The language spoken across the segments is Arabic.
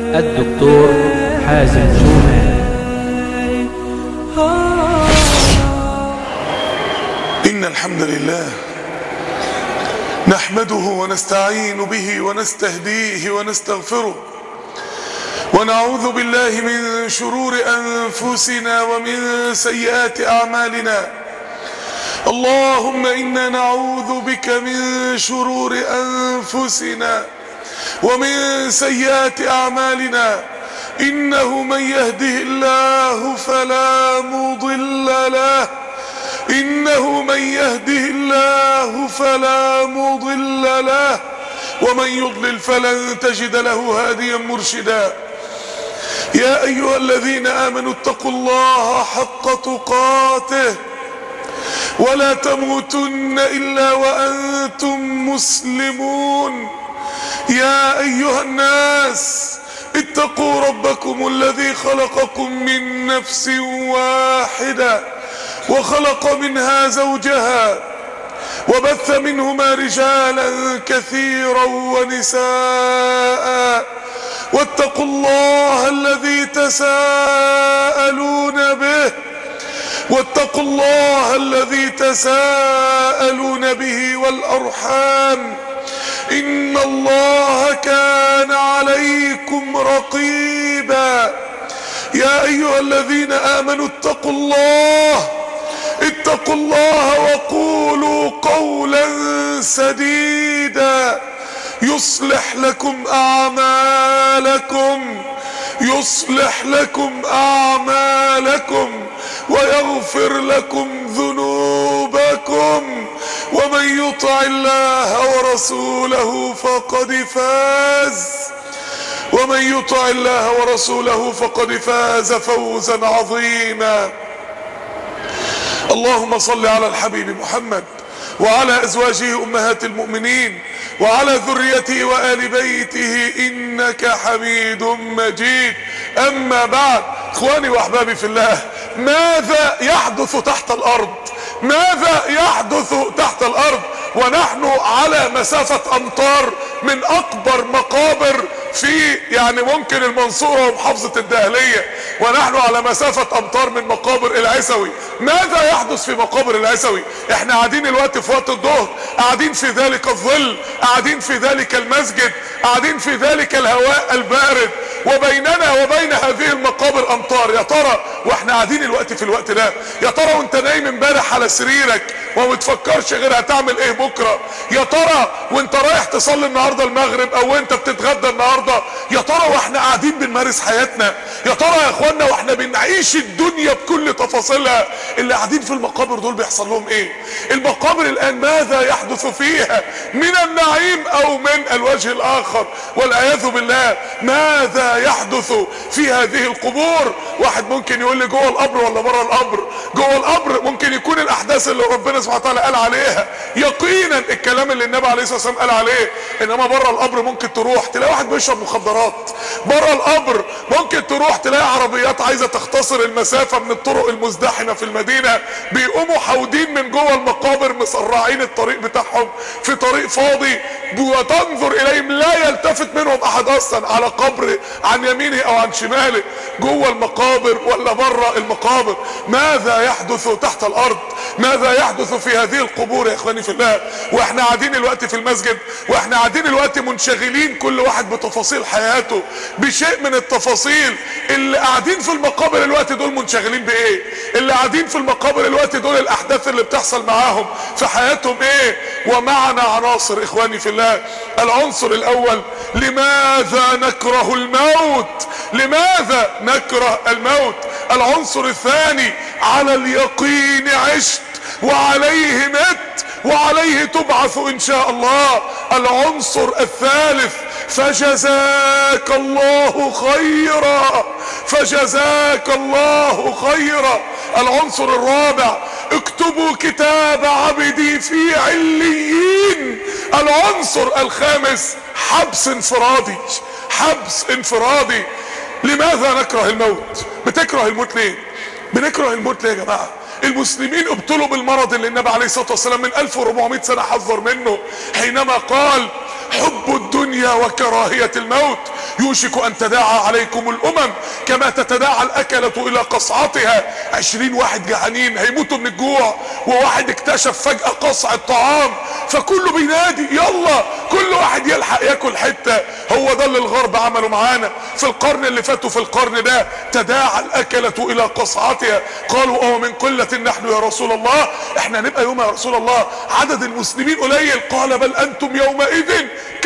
الدكتور حازم شومان. إن الحمد لله نحمده ونستعين به ونستهديه ونستغفره، ونعوذ بالله من شرور أنفسنا ومن سيئات أعمالنا. اللهم إنا نعوذ بك من شرور أنفسنا ومن سيئات أعمالنا. إنه من يهده الله فلا مضل له، إنه من يهده الله فلا مضل له، ومن يضلل فلن تجد له هاديا مرشدا. يا أيها الذين آمنوا اتقوا الله حق تقاته ولا تموتن إلا وأنتم مسلمون. يا أيها الناس اتقوا ربكم الذي خلقكم من نفس واحدة وخلق منها زوجها وبث منهما رجالا كثيرا ونساء، واتقوا الله الذي تساءلون به، واتقوا الله الذي تساءلون به والأرحام، إن الله كان عليكم رقيبا. يا أيها الذين آمنوا اتقوا الله وقولوا قولا سديدا يصلح لكم أعمالكم ويغفر لكم ذنوبكم، ومن يطع الله ورسوله فقد فاز فوزا عظيما. اللهم صل على الحبيب محمد وعلى أزواجه أمهات المؤمنين وعلى ذريته وآل بيته إنك حميد مجيد. أما بعد، إخواني وأحبابي في الله، ماذا يحدث تحت الأرض؟ ماذا يحدث تحت الأرض ونحن على مسافة أمتار من أكبر مقابر في ممكن المنصورة ومحافظة الدهلية، ونحن على مسافة أمتار من مقابر العيسوي؟ ماذا يحدث في مقابر العيسوي؟ احنا قاعدين الوقت في وقت الظهر، قاعدين في ذلك الظل، قاعدين في ذلك المسجد، قاعدين في ذلك الهواء البارد، وبيننا وبين هذه المقابر أمتار. يا ترى واحنا قاعدين الوقت في الوقت ده، يا ترى وانت نايم امبارح على سريرك وما بتفكرش غير هتعمل ايه بكره؟ يا ترى وانت رايح تصلي النهارده المغرب او انت بتتغدى النهارده، يا ترى واحنا قاعدين بنمارس حياتنا؟ يا ترى يا اخوانا واحنا بنعيش الدنيا بكل تفاصيلها، اللي قاعدين في المقابر دول بيحصل لهم ايه؟ المقابر الان ماذا يحدث فيها من النعيم او من الوجه الاخر والعياذ بالله؟ ماذا يحدث في هذه القبور؟ واحد ممكن يقول لي جوه القبر ولا بره القبر؟ جوه القبر ممكن يكون الاحداث اللي ربنا سبحانه وتعالى قال عليها يقينا الكلام اللي النبي عليه الصلاه والسلام قال عليه، انما بره القبر ممكن تروح تلاقي واحد بيشرب مخدرات، بره القبر ممكن تروح تلاقي عربيات عايزه تختصر المسافه من الطرق المزدحمه في المدينه، بيقوموا حاودين من جوه المقابر مسرعين الطريق بتاعهم في طريق فاضي، وتنظر اليهم لا يلتفت منهم احد اصلا على قبر عن يمينه او عن شماله، جوه المقابر ولا بره المقابر. ماذا يحدث تحت الارض؟ ماذا يحدث في هذه القبور يا اخواني في الله؟ واحنا قاعدين الوقت في المسجد، واحنا قاعدين الوقت منشغلين كل واحد بتفاصيل حياته، بشيء من التفاصيل. اللي قاعدين في المقابر الوقت دول منشغلين بايه؟ اللي قاعدين في المقابر الوقت دول الاحداث اللي بتحصل معاهم في حياتهم ايه؟ ومعنا عناصر اخواني في الله. العنصر الاول، لماذا نكره الموت؟ لماذا نكره الموت؟ العنصر الثاني، على اليقين عشت وعليه مت وعليه تبعث ان شاء الله. العنصر الثالث، فجزاك الله خيرا، فجزاك الله خيرا. العنصر الرابع، اكتبوا كتاب عبدي في عليين. العنصر الخامس، حبس انفرادي، حبس انفرادي. لماذا نكره الموت؟ بتكره الموت ليه؟ بنكره الموت ليه يا جماعه؟ المسلمين ابتلوا بالمرض اللي النبي عليه الصلاه والسلام من 1400 سنه حذر منه، حينما قال حب الدنيا وكراهيه الموت يوشك ان تداعى عليكم الامم كما تتداعى الاكلة الى قصعتها. 20 واحد جعانين هيموتوا من الجوع، وواحد اكتشف فجأة قصع الطعام، فكله بينادي يلا كل واحد يلحق ياكل حتة. هو ده اللي الغرب عمله معانا في القرن اللي فات وفي القرن ده. تداعى الاكلة الى قصعتها. قالوا او من قلة نحن يا رسول الله، احنا نبقى يوم يا رسول الله عدد المسلمين قليل. قال بل انتم يومئذ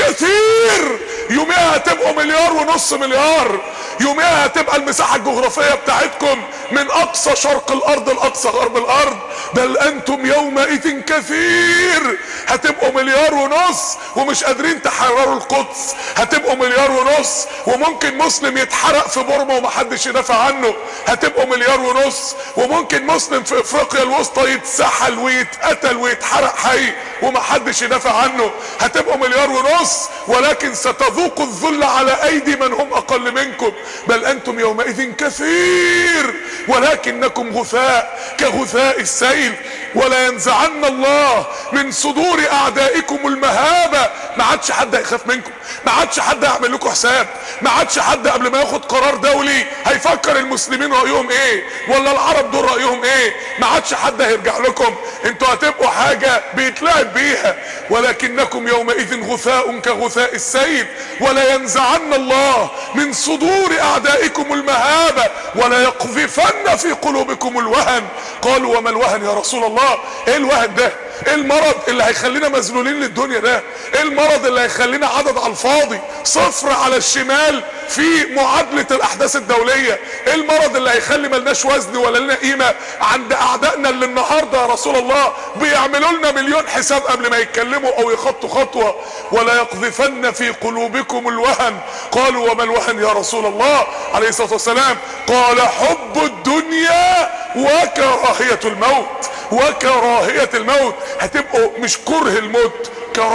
كثير. يوميها هتبقوا 1.5 مليار. يوميها هتبقى المساحة الجغرافية بتاعتكم من اقصى شرق الارض لاقصى غرب الارض. بل انتم يومئذ كثير. هتبقوا 1.5 مليار ومش قادرين تحرروا القدس. هتبقوا 1.5 مليار وممكن مسلم يتحرق في بورما ومحدش يدافع عنه. هتبقوا 1.5 مليار وممكن مسلم في افريقيا الوسطى يتسحل ويتقتل ويتحرق حي ومحدش يدافع عنه. هتبقوا 1.5 مليار ولكن ستذوقوا الذل على ايدي من هم اقل منكم. بل انتم يومئذ كثير ولكنكم غثاء كغثاء السيل. ولا ينزعن الله من صدور اعدائكم المهابة. ما عادش حد هيخاف منكم، ما عادش حد هيعمل لكم حساب، ما عادش حد قبل ما ياخد قرار دولي هيفكر المسلمين رايهم ايه ولا العرب دول رايهم ايه. ما عادش حد هيرجع لكم، انتوا هتبقوا حاجة بيتلعب بيها. ولكنكم يومئذ غثاء كغثاء السيل. ولا ينزعن الله من صدور اعدائكم المهابة ولا يقذفن في قلوبكم الوهن. قالوا وما الوهن يا رسول الله؟ ايه الوهن ده؟ ايه المرض اللي هيخلينا مذلولين للدنيا ده؟ ايه المرض اللي هيخلينا عدد على الفاضي، صفر على الشمال في معادلة الاحداث الدولية؟ ايه المرض اللي هيخلي ملناش وزن ولا لنا قيمة عند اعدائنا اللي النهاردة يا رسول الله بيعملوا لنا مليون حساب قبل ما يتكلموا او يخطوا خطوة؟ ولا يقذفن في قلوبكم الوهن. قالوا وما الوهن يا رسول الله عليه الصلاة والسلام؟ قال حب الدنيا وكراهية الموت. وكراهية الموت. هتبقوا مش كره الموت،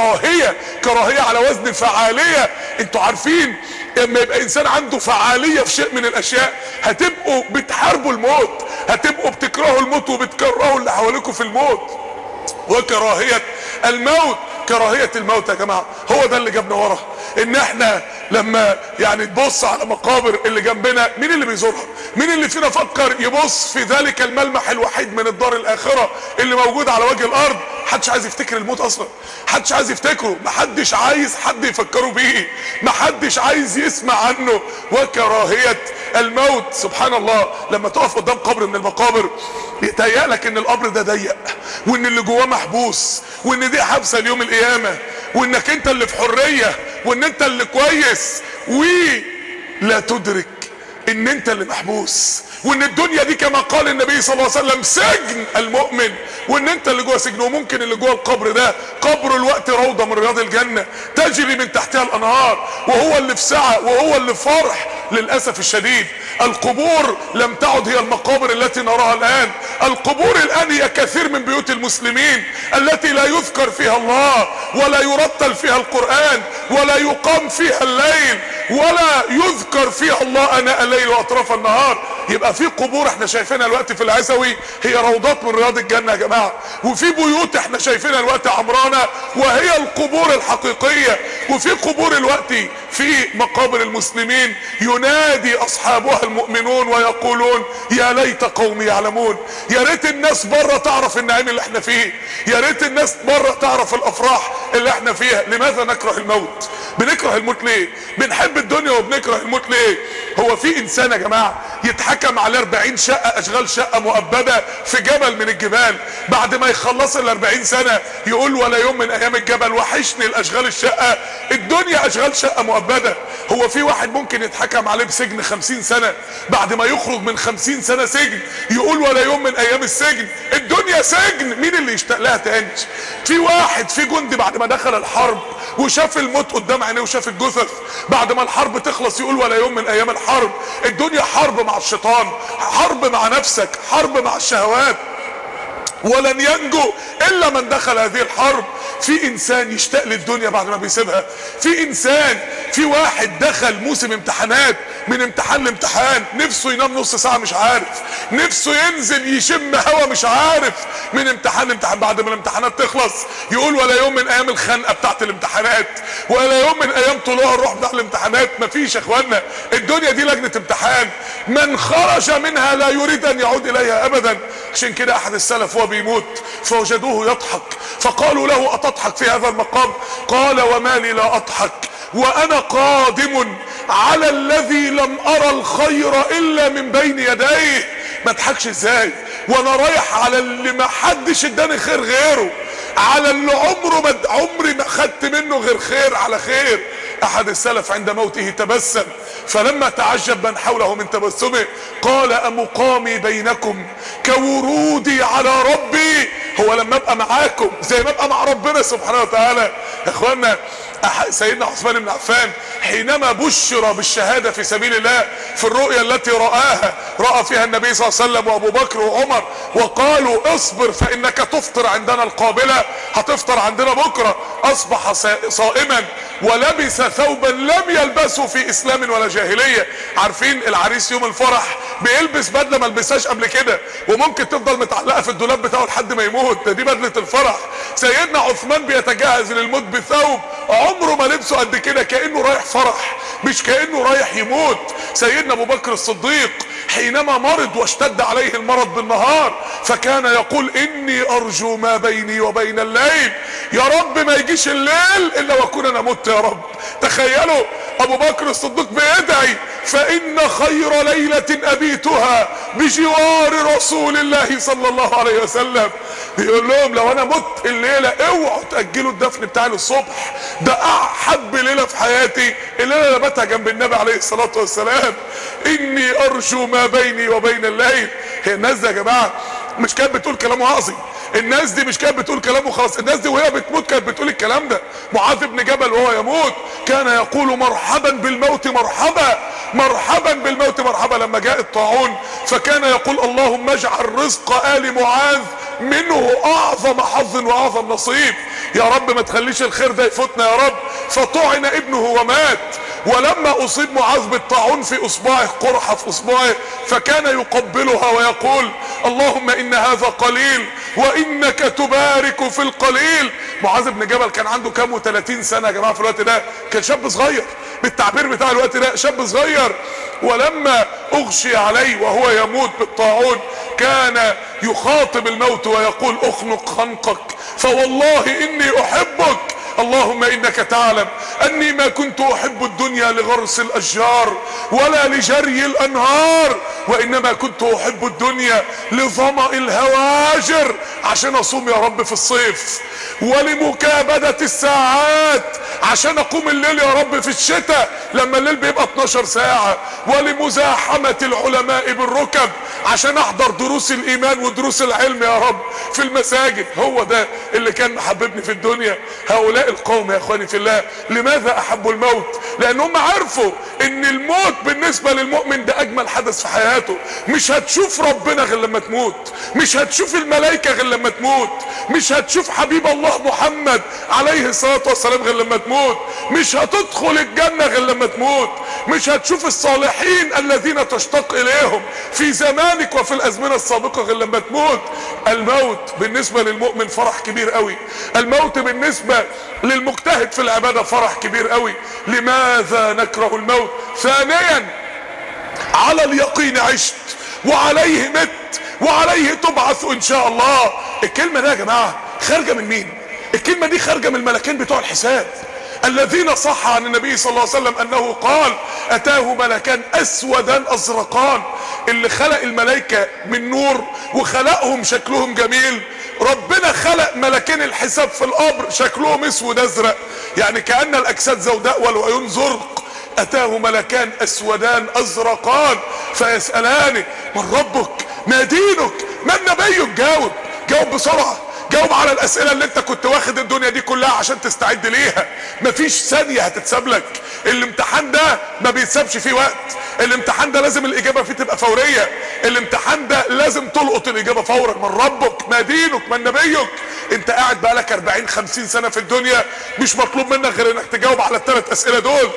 كراهية على وزن فعالية. انتوا عارفين لما يبقى انسان عنده فعالية في شيء من الاشياء هتبقوا بتحاربوا الموت، هتبقوا بتكرهوا الموت وبتكرهوا اللي حواليكم في الموت. وكراهية الموت. كراهية الموت يا جماعة هو ده اللي جابنا ورا. ان احنا لما يعني تبص على مقابر اللي جنبنا، مين اللي بيزورها؟ مين اللي فينا فكر يبص في ذلك الملمح الوحيد من الدار الاخرة اللي موجود على وجه الارض؟ محدش عايز يفتكر الموت اصلا، محدش عايز يفتكره، محدش عايز حد يفكره بيه، محدش عايز يسمع عنه. وكراهية الموت. سبحان الله لما تقف قدام قبر من المقابر يتهيألك ان القبر ده ضيق وان اللي جواه محبوس وان دي حبسة ليوم القيامة وانك انت اللي في حرية وان انت اللي كويس، ولا تدرك ان انت اللي محبوس وان الدنيا دي كما قال النبي صلى الله عليه وسلم سجن المؤمن، وان انت اللي جوه سجن. وممكن اللي جوه القبر ده قبر الوقت روضة من رياض الجنة تجري من تحتها الانهار، وهو اللي في سعة وهو اللي في فرح. للأسف الشديد القبور لم تعد هي المقابر التي نراها الآن. القبور الآن هي كثير من بيوت المسلمين التي لا يذكر فيها الله ولا يرتل فيها القرآن ولا يقام فيها الليل ولا يذكر فيها الله اناء الليل واطراف النهار. يبقى في قبور احنا شايفينها الوقت في العزوي هي روضات من رياض الجنة يا جماعة، وفي بيوت احنا شايفينها الوقت عمرانة وهي القبور الحقيقية، وفي قبور الوقت في مقابر المسلمين ينادي اصحابها المؤمنون ويقولون يا ليت قومي يعلمون. يا ريت الناس بره تعرف النعيم اللي احنا فيه، يا ريت الناس بره تعرف الافراح اللي احنا فيها. لماذا نكره الموت؟ بنكره الموت ليه؟ بنحب الدنيا وبنكره الموت ليه؟ هو في انسان يا جماعة يتحكم على 40 شقة اشغال شقة مؤبدة في جبل من الجبال، بعد ما يخلص ال40 سنة يقول ولا يوم من ايام الجبل وحشني الاشغال الشقة؟ الدنيا اشغال شقة مؤبدة. هو في واحد ممكن يتحكم عليه بسجن 50 سنة بعد ما يخرج من 50 سنة سجن يقول ولا يوم من ايام السجن؟ الدنيا سجن، مين اللي يشتاق لها تاني؟ في واحد في جندي بعد ما دخل الحرب وشاف الموت قدام عينيه وشاف الجثث بعد ما الحرب تخلص يقول ولا يوم من ايام الحرب؟ الدنيا حرب مع الشيطان، حرب مع نفسك، حرب مع الشهوات، ولن ينجو الا من دخل هذه الحرب. في انسان يشتاق للدنيا بعد ما بيسيبها، في انسان، في واحد دخل موسم امتحانات من امتحان لامتحان، نفسه ينام نص ساعة مش عارف، نفسه ينزل يشم هوا مش عارف، من امتحان لامتحان. بعد ما الامتحانات تخلص يقول ولا يوم من ايام الخنقة بتاعت الامتحانات، ولا يوم من ايام طلوع الروح بتاع الامتحانات. مفيش يا اخوانا، الدنيا دي لجنة امتحان، من خرج منها لا يريد ان يعود اليها ابدا. عشان كده احد السلف وهو بيموت فوجدوه يضحك، فقالوا له اتضحك في هذا المقام؟ قال وما لي لا اضحك وانا قادم على الذي لم ارى الخير الا من بين يديه. ما اضحكش ازاي وانا رايح على اللي ما حدش اداني خير غيره، على اللي عمري ما خدت منه غير خير على خير. احد السلف عند موته تبسم، فلما تعجب من حوله من تبسمه قال امقامي بينكم كورودي على ربي؟ هو لما ابقى معاكم زي ما ابقى مع ربنا سبحانه وتعالى؟ يا اخوانا سيدنا عثمان بن عفان حينما بشر بالشهادة في سبيل الله في الرؤيا التي رأى فيها النبي صلى الله عليه وسلم وابو بكر وعمر، وقالوا اصبر فانك تفطر عندنا القابلة، هتفطر عندنا بكرة. اصبح صائما ولبس ثوبا لم يلبسه في اسلام ولا جاهلية. عارفين العريس يوم الفرح بيلبس بدلة ما لبسهاش قبل كده، وممكن تفضل متعلقة في الدولاب بتاعه لحد ما يموت، دي بدلة الفرح. سيدنا عثمان بيتجهز للموت بثوب عمره ما لبسه قد كده، كأنه رايح فرح مش كأنه رايح يموت. سيدنا ابو بكر الصديق حينما مرض واشتد عليه المرض بالنهار فكان يقول اني ارجو ما بيني وبين الليل، يا رب ما يجيش الليل الا واكون انا مت يا رب. تخيلوا ابو بكر الصديق بيدعي فان خير ليلة ابيتها بجوار رسول الله صلى الله عليه وسلم. بيقول لهم لو انا مت الليلة اوعوا تأجلوا الدفن بتاعي للصبح، ده احب ليلة في حياتي الليلة اللي باتها جنب النبي عليه الصلاة والسلام. اني ارجو ما بيني وبين الليل. هي الناس دي يا جماعة مش كانت بتقول كلام عظيم، الناس دي مش كانت بتقول كلامه خلاص، الناس دي وهي بتموت كانت بتقول الكلام ده. معاذ بن جبل وهو يموت كان يقول مرحبا بالموت مرحبا، مرحبا بالموت مرحبا. لما جاء الطاعون فكان يقول اللهم اجعل رزق آل معاذ منه اعظم حظ واعظم نصيب، يا رب ما تخليش الخير ده يفوتنا يا رب. فطعن ابنه ومات، ولما اصيب معاذ بالطاعون في اصبعه قرحة في اصبعه فكان يقبلها ويقول اللهم ان هذا قليل وانك تبارك في القليل. معاذ بن جبل كان عنده كام و30 سنة يا جماعة في الوقت ده، كان شاب صغير بالتعبير بتاع الوقت ده، شاب صغير. ولما اغشي عليه وهو يموت بالطاعون كان يخاطب الموت ويقول اخنق خنقك فوالله اني احبك، اللهم انك تعلم اني ما كنت احب الدنيا لغرس الاشجار ولا لجري الانهار، وانما كنت احب الدنيا لظمأ الهواجر، عشان اصوم يا رب في الصيف، ولمكابدة الساعات عشان اقوم الليل يا رب في الشتاء لما الليل بيبقى 12 ساعة، ولمزاحمة العلماء بالركب عشان احضر دروس الايمان ودروس العلم يا رب في المساجد. هو ده اللي كان محببني في الدنيا. هؤلاء القوم يا اخواني في الله لماذا احبوا الموت؟ لان هم عرفوا ان الموت بالنسبة للمؤمن ده اجمل حدث في حياته. مش هتشوف ربنا غير لما تموت، مش هتشوف الملائكة غير لما تموت، مش هتشوف حبيب الله محمد عليه الصلاة والسلام غير لما تموت، مش هتدخل الجنة غير لما تموت، مش هتشوف الصالحين الذين تشتاق اليهم في زمانك وفي الازمنة السابقة غير لما تموت. الموت بالنسبة للمؤمن فرح كبير قوي، الموت بالنسبة للمجتهد في العبادة فرح كبير قوي. لماذا نكره الموت؟ ثانيا على اليقين عشت وعليه مت وعليه تبعث ان شاء الله. الكلمة دي يا جماعة خارجة من مين؟ الكلمة دي خارجة من الملكين بتوع الحساب الذين صح عن النبي صلى الله عليه وسلم انه قال اتاه ملكان اسودان ازرقان. اللي خلق الملائكة من نور وخلقهم شكلهم جميل، ربنا خلق ملكين الحساب في القبر شكلهم اسود ازرق، يعني كأن الاجساد سوداء والعيون زرق. اتاه ملكان اسودان ازرقان فيسألان من ربك ما دينك من نبيك؟ جاوب بسرعة، جاوب على الاسئلة اللي انت كنت واخد الدنيا دي كلها عشان تستعد ليها. مفيش ثانية هتتساب لك، الامتحان ده ما بيتسابش فيه وقت، الامتحان ده لازم الاجابة فيه تبقى فورية، الامتحان ده لازم تلقط الاجابة فورا. من ربك ما دينك من نبيك؟ انت قاعد بقالك 40-50 سنة في الدنيا، مش مطلوب منك غير انك تجاوب على ال3 اسئلة دول.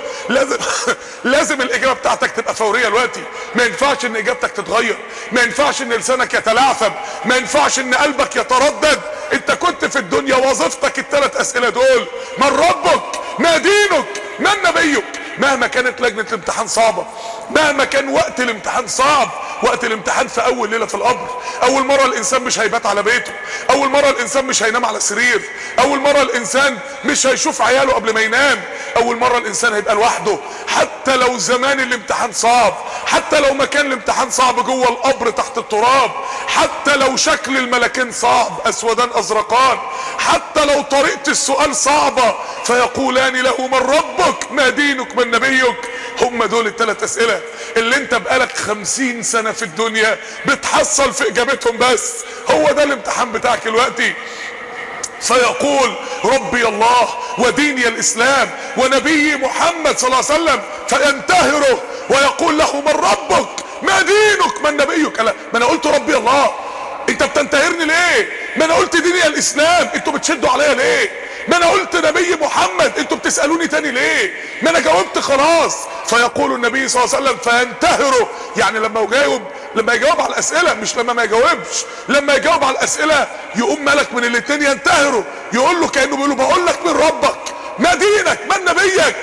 لازم الاجابة بتاعتك تبقى فورية دلوقتي. ما ينفعش ان اجابتك تتغير، ما ينفعش ان لسانك يتلعثم، ما ينفعش ان قلبك يتردد. انت كنت في الدنيا وظيفتك ال3 اسئلة دول: من ربك؟ ما دينك؟ من نبيك؟ مهما كانت لجنة الامتحان صعبة، مهما كان وقت الامتحان صعب، وقت الامتحان في اول ليلة في القبر، اول مرة الانسان مش هيبات على بيته، اول مرة الانسان مش هينام على سرير، اول مرة الانسان مش هيشوف عياله قبل ما ينام، اول مرة الانسان هيبقى لوحده. حتى لو زمان الامتحان صعب، حتى لو مكان الامتحان صعب جوه القبر تحت التراب، حتى لو شكل الملكين صعب اسودان ازرقان، حتى لو طريقة السؤال صعبة فيقولان له: من ربك؟ ما دينك؟ من نبيك؟ هم دول ال3 اسئلة اللي انت بقالك 50 سنة في الدنيا بتحصل في اجابتهم، بس هو ده الامتحان بتاعك دلوقتي. فيقول: ربي الله وديني الاسلام ونبي محمد صلى الله عليه وسلم، فينتهره ويقول له: من ربك؟ ما دينك؟ من نبيك؟ لا، ما انا قلت ربي الله، انت بتنتهرني ليه؟ ما انا قلت ديني الاسلام، انتوا بتشدوا عليا ليه؟ ما انا قلت نبي محمد، انتوا بتسألوني تاني ليه؟ ما انا جاوبت خلاص. فيقول النبي صلى الله عليه وسلم: فينتهره، يعني لما يجاوب على الاسئلة، مش لما ما يجاوبش، لما يجاوب على الاسئلة يقوم ملك من الاتنين ينتهره، يقول له كأنه بيقول له: بقول لك من ربك؟ ما دينك؟ من نبيك؟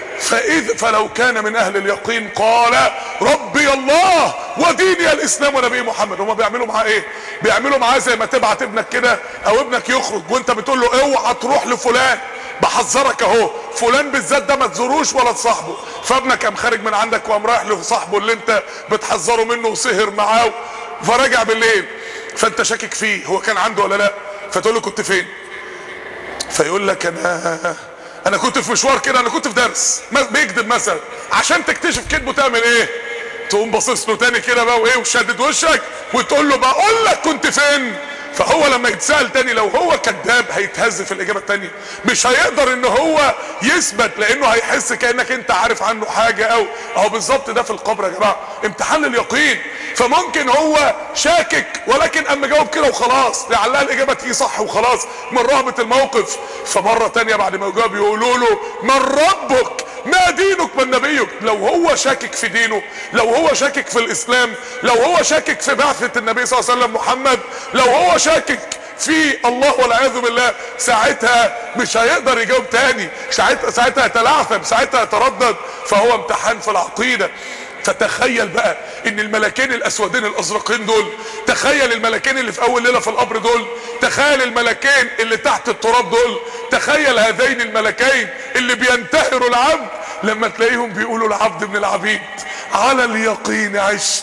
فلو كان من اهل اليقين قال: ربي الله وديني الاسلام ونبي محمد. هما بيعملوا معاه ايه؟ بيعملوا معاه زي ما تبعت ابنك كده، او ابنك يخرج وانت بتقول له: اوعى تروح لفلان، بحذرك اهو، فلان بالذات ده ما تزوروش ولا تصاحبه. فابنك قام خارج من عندك وقام رايح لصاحبه اللي انت بتحذره منه وسهر معاه، فرجع بالليل، فانت شاكك فيه هو كان عنده ولا لا، فتقول له: كنت فين؟ فيقول لك: انا كنت في مشوار كده، انا كنت في درس. بيكذب مثلا، عشان تكتشف كذبه تعمل ايه؟ تقوم باصص له تاني كده بقى وايه، وشدد وشك وتقول له: بقول لك كنت فين. فهو لما يتسأل تاني لو هو كذاب هيتهز في الاجابه التانيه، مش هيقدر ان هو يثبت، لانه هيحس كانك انت عارف عنه حاجه. اهو بالظبط ده في القبر يا جماعه، امتحان اليقين. فممكن هو شاكك ولكن اما جاوب كده وخلاص، لعلها الاجابه تيجي صح وخلاص من رهبه الموقف. فمره تانيه بعد ما يجاوب يقولوا له: من ربك؟ ما دينك؟ من نبيك؟ لو هو شاكك في دينه، لو هو شاكك في الاسلام، لو هو شاكك في بعثة النبي صلى الله عليه وسلم محمد، لو هو شاكك في الله والعياذ بالله، ساعتها مش هيقدر يجاوب تاني، ساعتها يتلعثم، ساعتها يتردد. فهو امتحان في العقيدة. فتخيل بقى ان الملكين الاسودين الازرقين دول، تخيل الملكين اللي في اول ليلة في القبر دول، تخيل الملكين اللي تحت التراب دول، تخيل هذين الملكين اللي بينتهروا العبد لما تلاقيهم بيقولوا: العبد من العبيد، على اليقين عشت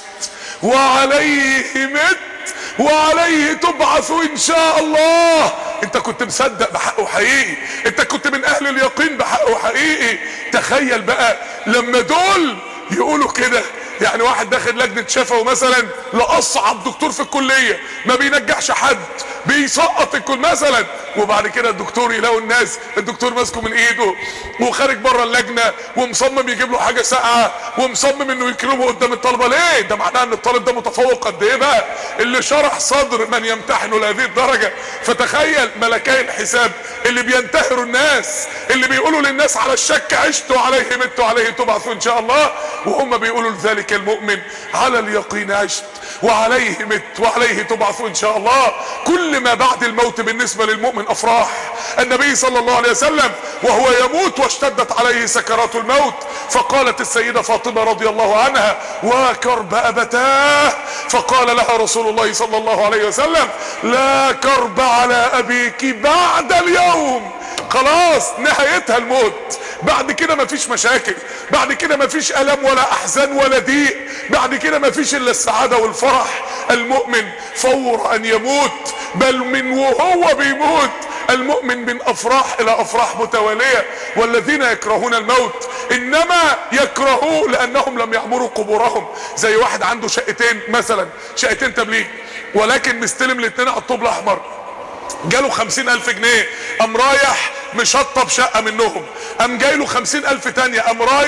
وعليه مت وعليه تبعث ان شاء الله. انت كنت مصدق بحقه حقيقي، انت كنت من اهل اليقين بحقه حقيقي. تخيل بقى لما دول يقولوا كده. يعني واحد داخل لجنة شفوي مثلا لأصعب دكتور في الكلية، ما بينجحش حد، بيسقط الكل مثلا، وبعد كده الدكتور يلاقوا الناس الدكتور ماسكه من ايده وخارج بره اللجنة ومصمم يجيب له حاجة ساقعة ومصمم انه يكرمه قدام الطلبة. ليه؟ ده معناه ان الطالب ده متفوق قد ايه بقى، اللي شرح صدر من يمتحنه لهذه الدرجة. فتخيل ملكي الحساب اللي بينتهروا الناس، اللي بيقولوا للناس على الشك عشت وعليه مت وعليه تبعث ان شاء الله، وهم بيقولوا لذلك المؤمن: على اليقين عشت وعليه مت وعليه تبعث ان شاء الله. كل ما بعد الموت بالنسبة للمؤمن افراح. النبي صلى الله عليه وسلم وهو يموت واشتدت عليه سكرات الموت، فقالت السيدة فاطمة رضي الله عنها: وكرب ابتاه. فقال لها رسول الله صلى الله عليه وسلم: لا كرب على ابيك بعد اليوم. خلاص نهايتها الموت، بعد كده مفيش مشاكل، بعد كده مفيش الم ولا احزان ولا ضيق، بعد كده مفيش الا السعادة والفرح. المؤمن فور ان يموت، بل من وهو بيموت المؤمن من افراح الى افراح متوالية. والذين يكرهون الموت انما يكرهوه لانهم لم يعمروا قبورهم. زي واحد عنده شقتين مثلا، شقتين تبليغ، ولكن مستلم الاتنين على الطوب الاحمر، جاله 50,000 جنيه، قام رايح مشطب شقة منهم، قام جايله 50,000 تانية، قام رايح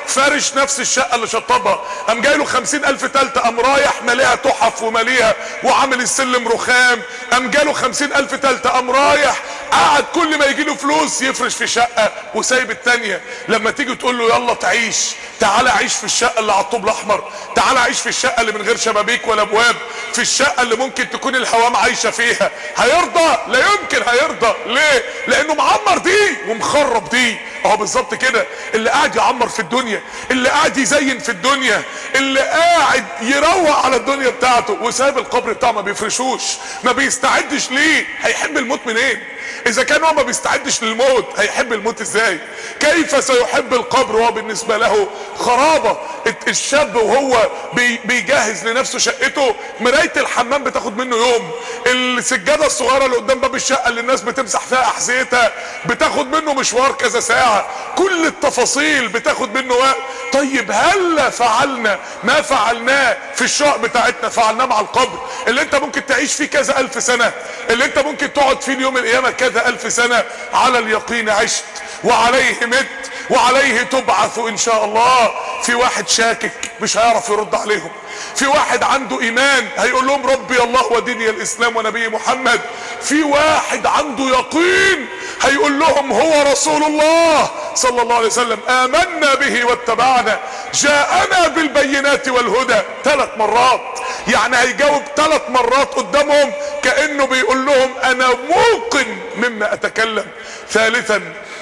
فارش نفس الشقة اللي شطبها، قام جاي له 50,000 تالتة، قام رايح ماليها تحف وماليها وعامل السلم رخام، قام جاله 50,000 تالتة، قام رايح قاعد كل ما يجي له فلوس يفرش في شقة وسايب التانية. لما تيجي تقول له يلا تعيش، تعالى عيش في الشقة اللي على الطوب الاحمر، تعالى عيش في الشقة اللي من غير شبابيك ولا ابواب، في الشقة اللي ممكن تكون الهوام عايشة فيها، هيرضى؟ لا يمكن هيرضى. ليه؟ لانه معمر دي ومخرب دي. اهو بالظبط كده اللي قاعد يعمر في الدنيا، اللي قاعد يزين في الدنيا، اللي قاعد يروق على الدنيا بتاعته وساب القبر بتاعه ما بيفرشوش، ما بيستعدش ليه، هيحب الموت منين؟ اذا كان هو ما بيستعدش للموت هيحب الموت ازاي؟ كيف سيحب القبر وهو بالنسبة له خرابة؟ الشاب وهو بيجهز لنفسه شقته، مراية الحمام بتاخد منه يوم، السجادة الصغيرة اللي قدام باب الشقة اللي الناس بتمسح فيها احذيتها بتاخد منه مشوار كذا ساعة، كل التفاصيل بتاخد منه وقت. طيب هل فعلنا ما فعلناه في الشقق بتاعتنا فعلناه مع القبر اللي انت ممكن تعيش فيه كذا 1000 سنة، اللي انت ممكن تقعد فيه يوم القيامة كذا 1000 سنة؟ على اليقين عشت وعليه مت وعليه تبعث ان شاء الله. في واحد شاكك مش هيعرف يرد عليهم، في واحد عنده ايمان هيقول لهم ربي الله وديني الاسلام ونبي محمد، في واحد عنده يقين هيقول لهم هو رسول الله صلى الله عليه وسلم، امنا به واتبعنا، جاءنا بالبينات والهدى. 3 مرات، يعني هيجاوب 3 مرات قدامهم كأنه بيقول لهم انا موقن مما اتكلم. ثالثا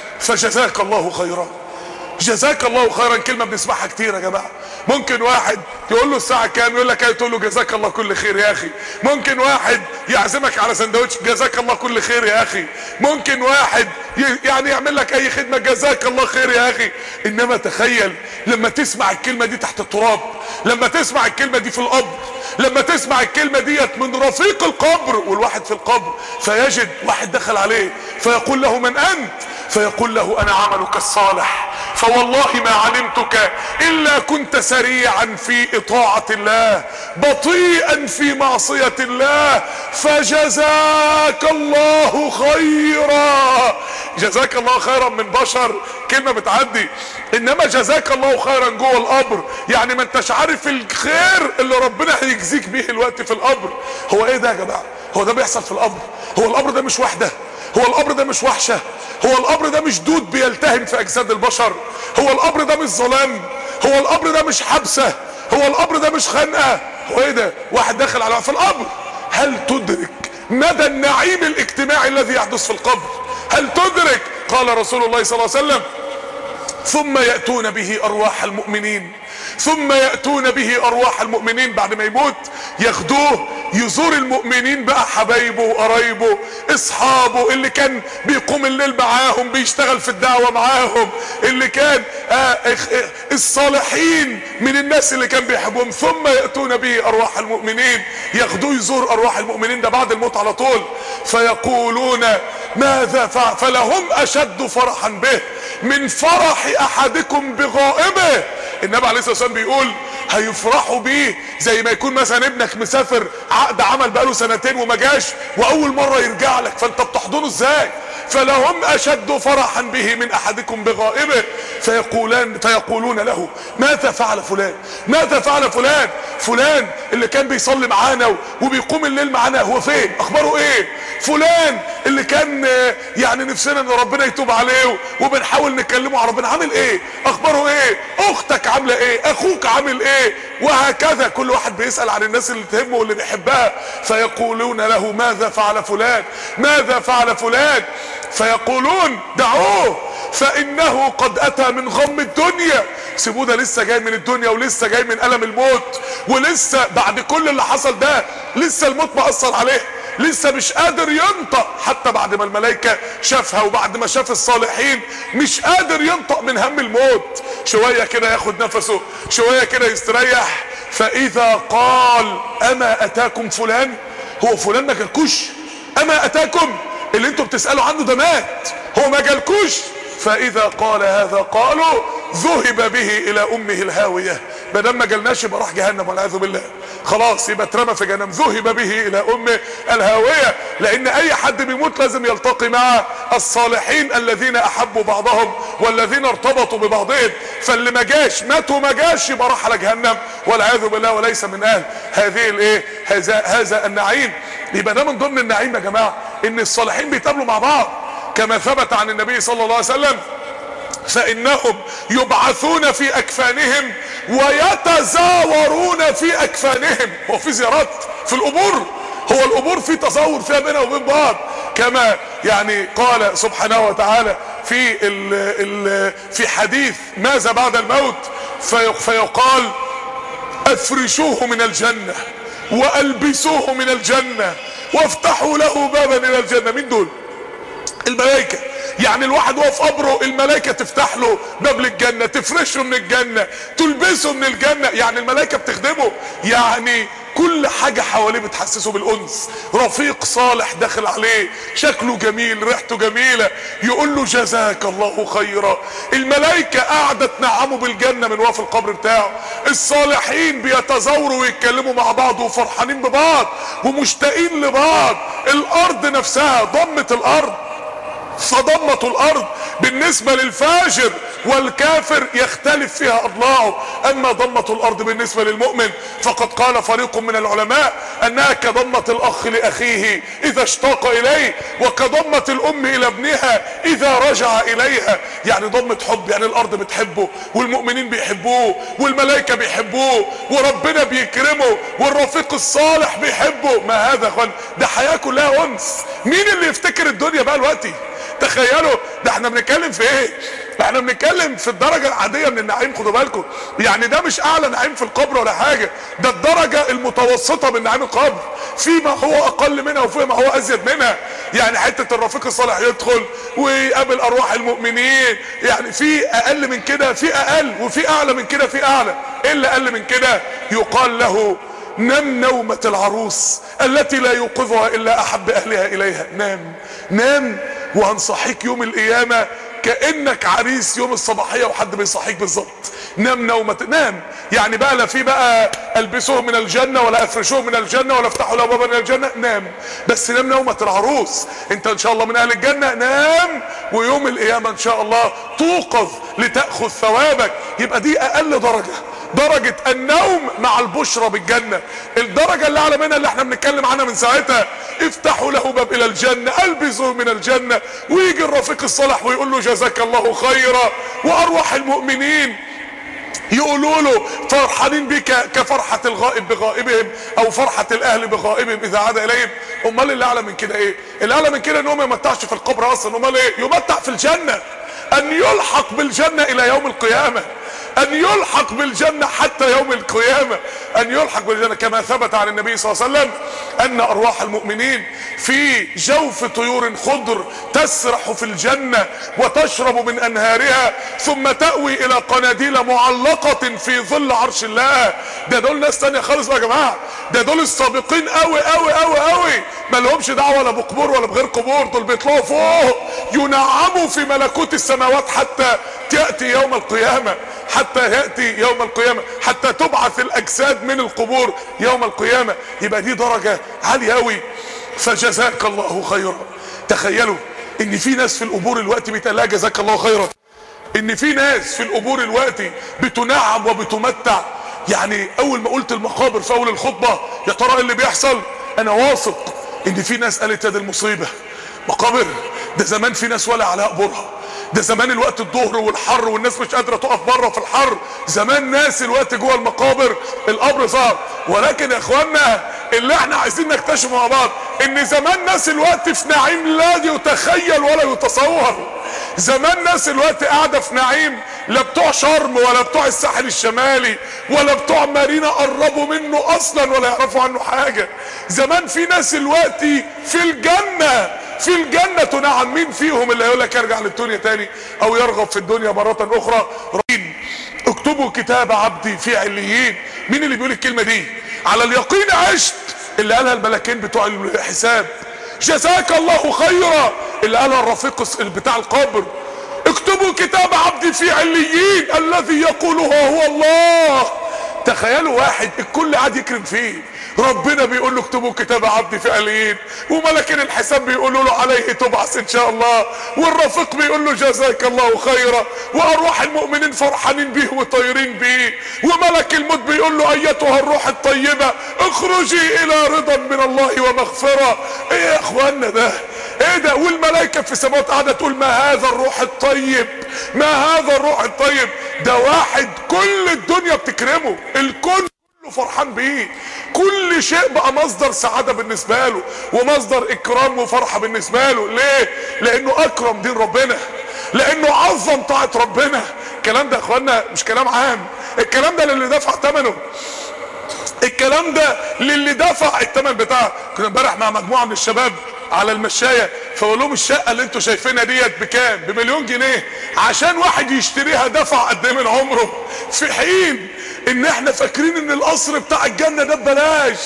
فجزاك الله خيرا. جزاك الله خيرا كلمة بنسمعها كتير يا جماعة. ممكن واحد تقول له الساعة كام يقول لك ايه، تقول له جزاك الله كل خير يا اخي. ممكن واحد يعزمك على سندوتش جزاك الله كل خير يا اخي. ممكن واحد يعني يعمل لك اي خدمة جزاك الله خير يا اخي. انما تخيل لما تسمع الكلمة دي تحت التراب، لما تسمع الكلمة دي في القبر، لما تسمع الكلمة ديت من رفيق القبر والواحد في القبر، فيجد واحد دخل عليه فيقول له من انت؟ فيقول له انا عملك الصالح، فوالله ما علمتك الا كنت سريعا في اطاعة الله بطيئا في معصية الله، فجزاك الله خيرا. جزاك الله خيرا من بشر كلمة بتعدي، انما جزاك الله خيرا جوه القبر يعني ما انتش عارف الخير اللي ربنا هيجزيك بيه الوقت في القبر. هو ايه ده يا جماعة؟ هو ده بيحصل في القبر؟ هو القبر ده مش وحدة؟ هو القبر ده مش وحشة؟ هو القبر ده مش دود بيلتهم في اجساد البشر؟ هو القبر ده مش ظلام؟ هو القبر ده مش حبسة؟ هو القبر ده مش خنقة؟ هو ايه ده؟ واحد داخل على في القبر. هل تدرك مدى النعيم الاجتماعي الذي يحدث في القبر؟ هل تدرك؟ قال رسول الله صلى الله عليه وسلم ثم يأتون به ارواح المؤمنين، ثم يأتون به ارواح المؤمنين بعد ما يموت ياخدوه يزور المؤمنين بقى، حبايبه وقرايبه اصحابه اللي كان بيقوم الليل معاهم بيشتغل في الدعوة معاهم، اللي كان الصالحين من الناس اللي كان بيحبهم. ثم يأتون به ارواح المؤمنين، ياخدوه يزور ارواح المؤمنين ده بعد الموت على طول، فيقولون ماذا فعل؟ فلهم اشد فرحا به من فرح احدكم بغائبه. النبي عليه الصلاة والسلام بيقول هيفرحوا بيه زي ما يكون مثلا ابنك مسافر عقد عمل بقاله 2 وما جاش واول مرة يرجع لك، فانت بتحضنه ازاي؟ فلهم اشد فرحا به من احدكم بغائبه، فيقولون له ماذا فعل فلان؟ ماذا فعل فلان؟ فلان اللي كان بيصلي معانا وبيقوم الليل معانا هو فين؟ اخباره ايه؟ فلان اللي كان يعني نفسنا ان ربنا يتوب عليه وبنحاول نكلمه على ربنا عامل ايه؟ اخباره ايه؟ اختك عامله ايه؟ اخوك عامل ايه؟ وهكذا كل واحد بيسأل عن الناس اللي تهمه واللي بيحبها. فيقولون له ماذا فعل فلان؟ ماذا فعل فلان؟ فيقولون دعوه فانه قد اتى من غم الدنيا. سيبوه ده لسه جاي من الدنيا ولسه جاي من الم الموت، ولسه بعد كل اللي حصل ده لسه الموت مأثر عليه، لسه مش قادر ينطق حتى بعد ما الملائكة شافها وبعد ما شاف الصالحين مش قادر ينطق من هم الموت. شوية كده ياخد نفسه، شوية كده يستريح. فاذا قال اما اتاكم فلان؟ هو فلان ما جالكوش؟ اما اتاكم اللي انتوا بتسألوا عنه ده مات، هو ما جالكوش؟ فاذا قال هذا قالوا ذهب به الى امه الهاوية. بدل ما جالناش يبقى راح جهنم والعياذ بالله، خلاص يبقى اترمى في جهنم. ذهب به الى امه الهاوية، لان اي حد بيموت لازم يلتقي مع الصالحين الذين احبوا بعضهم والذين ارتبطوا ببعضهم. فاللي ما جاش مات وما جاش يبقى راح على جهنم والعياذ بالله، وليس من اهل هذه الايه هذا النعيم. يبقى ده من ضمن النعيم يا جماعه، ان الصالحين بيتقابلوا مع بعض كما ثبت عن النبي صلى الله عليه وسلم: فانهم يبعثون في اكفانهم ويتزاورون في اكفانهم. هو في زيارات في القبور؟ هو القبور في تزاور فيها بينها وبين بعض، كما يعني قال سبحانه وتعالى في حديث ماذا بعد الموت، فيقال: افرشوه من الجنة والبسوه من الجنة وافتحوا له بابا الى الجنة. مين دول؟ الملائكة. يعني الواحد وهو في قبره الملائكة تفتح له باب للجنة، تفرشه من الجنة، تلبسه من الجنة. يعني الملائكة بتخدمه، يعني كل حاجة حواليه بتحسسه بالأنس. رفيق صالح داخل عليه شكله جميل، ريحته جميلة، يقول له جزاك الله خيرا. الملائكة قاعدة تنعمه بالجنة من وهو في القبر بتاعه. الصالحين بيتزاوروا ويتكلموا مع بعض وفرحانين ببعض ومشتاقين لبعض. الأرض نفسها ضمت الأرض، فضمت الارض. بالنسبة للفاجر والكافر يختلف فيها اضلاعه، اما ضمة الارض بالنسبة للمؤمن فقد قال فريق من العلماء انها كضمة الاخ لاخيه اذا اشتاق اليه، وكضمة الام الى ابنها اذا رجع اليها. يعني ضمة حب، يعني الارض بتحبه والمؤمنين بيحبوه والملائكة بيحبوه وربنا بيكرمه والرفيق الصالح بيحبه. ما هذا خن، ده حياة كلها انس. مين اللي يفتكر الدنيا بقى دلوقتي؟ تخيلوا، ده احنا بنتكلم في ايه؟ احنا بنتكلم في الدرجة العادية من النعيم. خدوا بالكم، يعني ده مش اعلى نعيم في القبر ولا حاجة، ده الدرجة المتوسطة من نعيم القبر، فيما هو اقل منها وفيما هو ازيد منها. يعني حتة الرفيق الصالح يدخل ويقابل ارواح المؤمنين، يعني في اقل من كده، في اقل، وفي اعلى من كده، في اعلى. ايه اللي اقل من كده؟ يقال له: نم نومة العروس التي لا يوقظها الا احب اهلها اليها. نام نام وهنصحيك يوم القيامة كأنك عريس يوم الصباحية وحد بيصحيك بالظبط. نام نومة، نام. يعني بقى لا في بقى البسوه من الجنة ولا افرشوه من الجنة ولا افتحوا له بابا من الجنة. نام بس، نام نومة العروس. انت ان شاء الله من اهل الجنة، نام ويوم القيامة ان شاء الله توقظ لتأخذ ثوابك. يبقى دي اقل درجة النوم مع البشرى بالجنة. الدرجة اللي اعلى منها اللي احنا بنتكلم عنها من ساعتها: افتحوا له باب الى الجنة، البسوه من الجنة. ويجي الرفيق الصالح ويقول له جزاك الله خيرا، وارواح المؤمنين يقولوا له فرحانين بك كفرحة الغائب بغائبهم او فرحة الاهل بغائبهم اذا عاد اليهم. امال اللي اعلى من كده ايه؟ اللي اعلى من كده ان هو ما يمتعش في القبر اصلا. امال ايه؟ يمتع في الجنة، ان يلحق بالجنة الى يوم القيامة، ان يلحق بالجنة حتى يوم القيامة، ان يلحق بالجنة. كما ثبت عن النبي صلى الله عليه وسلم ان ارواح المؤمنين في جوف طيور خضر تسرح في الجنة وتشرب من انهارها ثم تأوي الى قناديل معلقة في ظل عرش الله. ده دول ناس تانية خالص بقى يا جماعة، ده دول السابقين قوي قوي قوي قوي، ما لهمش دعوة لا بقبور ولا بغير قبور. دول بيطلعوا فوق ينعموا في ملكوت السماوات حتى يأتي يوم القيامة، حتى يأتي يوم القيامة، حتى تبعث الأجساد من القبور يوم القيامة. يبقى دي درجة عالية أوي. فجزاك الله خيرا. تخيلوا ان في ناس في القبور الوقت بيتقال لها جزاك الله خيرا، ان في ناس في القبور الوقت بتنعم وبتمتع. يعني اول ما قلت المقابر في اول الخطبة، يا ترى ايه اللي بيحصل؟ انا واثق ان في ناس قالت يا دي المصيبة، مقابر ده زمان في ناس ولا على قبورها، ده زمان الوقت الظهر والحر والناس مش قادرة تقف بره في الحر، زمان ناس الوقت جوه المقابر القبر صار. ولكن يا اخوانا اللي احنا عايزين نكتشف مع بعض ان زمان ناس الوقت في نعيم لا يتخيل ولا يتصور. زمان ناس الوقت قاعدة في نعيم لا بتوع شرم ولا بتوع الساحل الشمالي ولا بتوع مارينا قربوا منه اصلا ولا يعرفوا عنه حاجة. زمان في ناس الوقت في الجنة، في الجنة تنعم. مين فيهم اللي يقول لك ارجع للدنيا تاني او يرغب في الدنيا مرة اخرى؟ اكتبوا كتاب عبدي في عليين. مين اللي بيقول الكلمة دي؟ على اليقين عشت، اللي قالها الملكين بتوع الحساب. جزاك الله خيرا، اللي قالها الرفيق بتاع القبر. اكتبوا كتاب عبدي في عليين الذي يقوله هو الله. تخيلوا واحد الكل قاعد يكرم فيه ربنا بيقول له اكتبوا كتاب عبدي في عليين، وملكين الحساب بيقولوا له عليه تبعث ان شاء الله، والرفيق بيقول له جزاك الله خيرا، وارواح المؤمنين فرحانين بيه وطايرين بيه، وملك الموت بيقول له ايتها الروح الطيبة اخرجي الى رضا من الله ومغفرة. ايه يا اخوانا ده؟ ايه ده؟ والملائكة في السماوات قاعدة تقول ما هذا الروح الطيب، ما هذا الروح الطيب. ده واحد كل الدنيا بتكرمه، الكون كله فرحان بيه، كل شيء بقى مصدر سعادة بالنسبة له ومصدر اكرام وفرحة بالنسبة له. ليه؟ لانه اكرم دين ربنا، لانه عظم طاعة ربنا. الكلام ده يا اخوانا مش كلام عام، الكلام ده للي دفع ثمنه، الكلام ده للي دفع الثمن بتاعه. كنا امبارح مع مجموعة من الشباب على المشاية، فقول لهم الشقة اللي انتوا شايفينها ديت بكام؟ ب1,000,000 جنيه. عشان واحد يشتريها دفع قد ايه من عمره، في حين ان احنا فاكرين ان القصر بتاع الجنة ده ببلاش.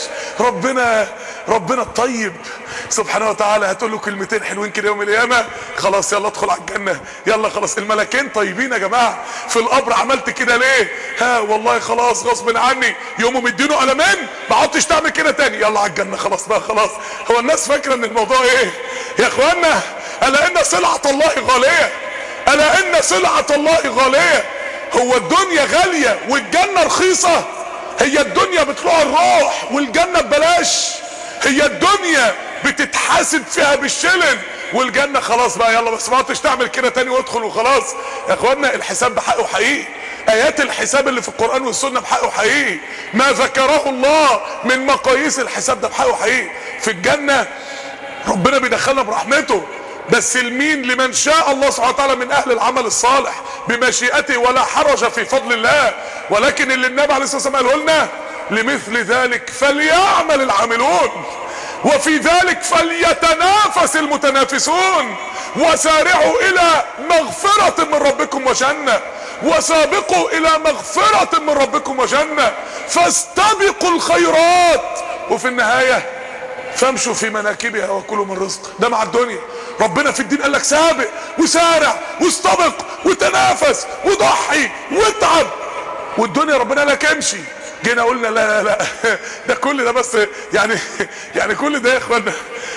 ربنا الطيب سبحانه وتعالى هتقول له كلمتين حلوين كده يوم القيامة، خلاص يلا ادخل على الجنة، يلا خلاص. الملكين طيبين يا جماعة. في القبر عملت كده ليه؟ ها والله خلاص غصب عني، يوموا مدينه قلمين ما عدتش تعمل كده تاني، يلا على الجنة خلاص بقى خلاص. هو الناس فاكرة ان الموضوع ايه يا اخوانا؟ الا ان سلعة الله غالية، الا ان سلعة الله غالية. هو الدنيا غالية والجنة رخيصة؟ هي الدنيا بطلوع الروح والجنة ببلاش؟ هي الدنيا بتتحاسب فيها بالشلن والجنة خلاص بقى يلا بس ما عدتش تعمل كده تاني وادخل وخلاص؟ يا اخوانا الحساب بحقه حقيقي، ايات الحساب اللي في القرآن والسنة بحقه حقيقي، ما ذكره الله من مقاييس الحساب ده بحقه حقيقي. في الجنة ربنا بيدخلنا برحمته، بس المين؟ لمن شاء الله سبحانه وتعالى من اهل العمل الصالح بمشيئته، ولا حرج في فضل الله. ولكن اللي النبي عليه الصلاة والسلام قاله لنا لمثل ذلك فليعمل العاملون، وفي ذلك فليتنافس المتنافسون، وسارعوا الى مغفرة من ربكم وجنة، وسابقوا الى مغفرة من ربكم وجنة، فاستبقوا الخيرات، وفي النهاية فامشوا في مناكبها وكلوا من رزق. ده مع الدنيا. ربنا في الدين قال لك سابق وسارع واستبق وتنافس وضحي واتعب، والدنيا ربنا قال لك امشي. جينا قلنا لا لا لا ده كل ده بس يعني كل ده يا اخوانا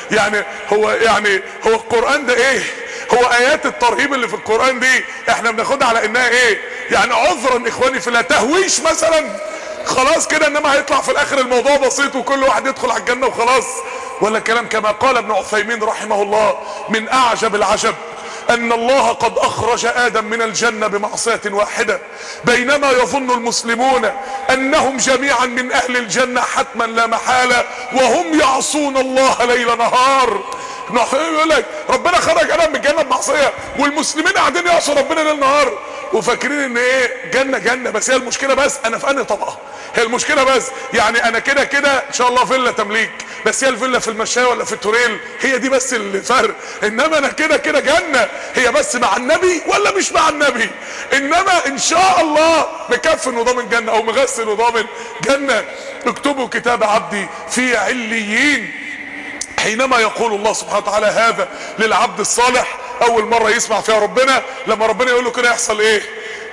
هو القرآن ده ايه؟ هو ايات الترهيب اللي في القرآن دي احنا بناخدها على انها ايه؟ يعني عذرا اخواني في لا تهويش مثلا، خلاص كده، انما هيطلع في الاخر الموضوع بسيط وكل واحد يدخل على الجنة وخلاص. ولا كلام كما قال ابن عثيمين رحمه الله: من اعجب العجب ان الله قد اخرج ادم من الجنة بمعصية واحدة، بينما يظن المسلمون انهم جميعا من اهل الجنة حتما لا محالة، وهم يعصون الله ليل نهار. يقول لك ربنا خرج ادم من الجنة بمعصية، والمسلمين قاعدين يعصوا ربنا ليل نهار وفاكرين ان ايه؟ جنة. بس هي المشكلة بس انا في انهي طبقة؟ هي المشكلة بس يعني انا كده ان شاء الله فيلا تمليك، بس هي الفيلا في المشاية ولا في التوريل؟ هي دي بس الفرق. انما انا كده جنة، هي بس مع النبي ولا مش مع النبي. انما ان شاء الله مكفن وضامن جنة او مغسل وضامن جنة. اكتبوا كتاب عبدي في عليين. حينما يقول الله سبحانه وتعالى هذا للعبد الصالح، اول مرة يسمع فيها ربنا، لما ربنا يقول له كده يحصل ايه؟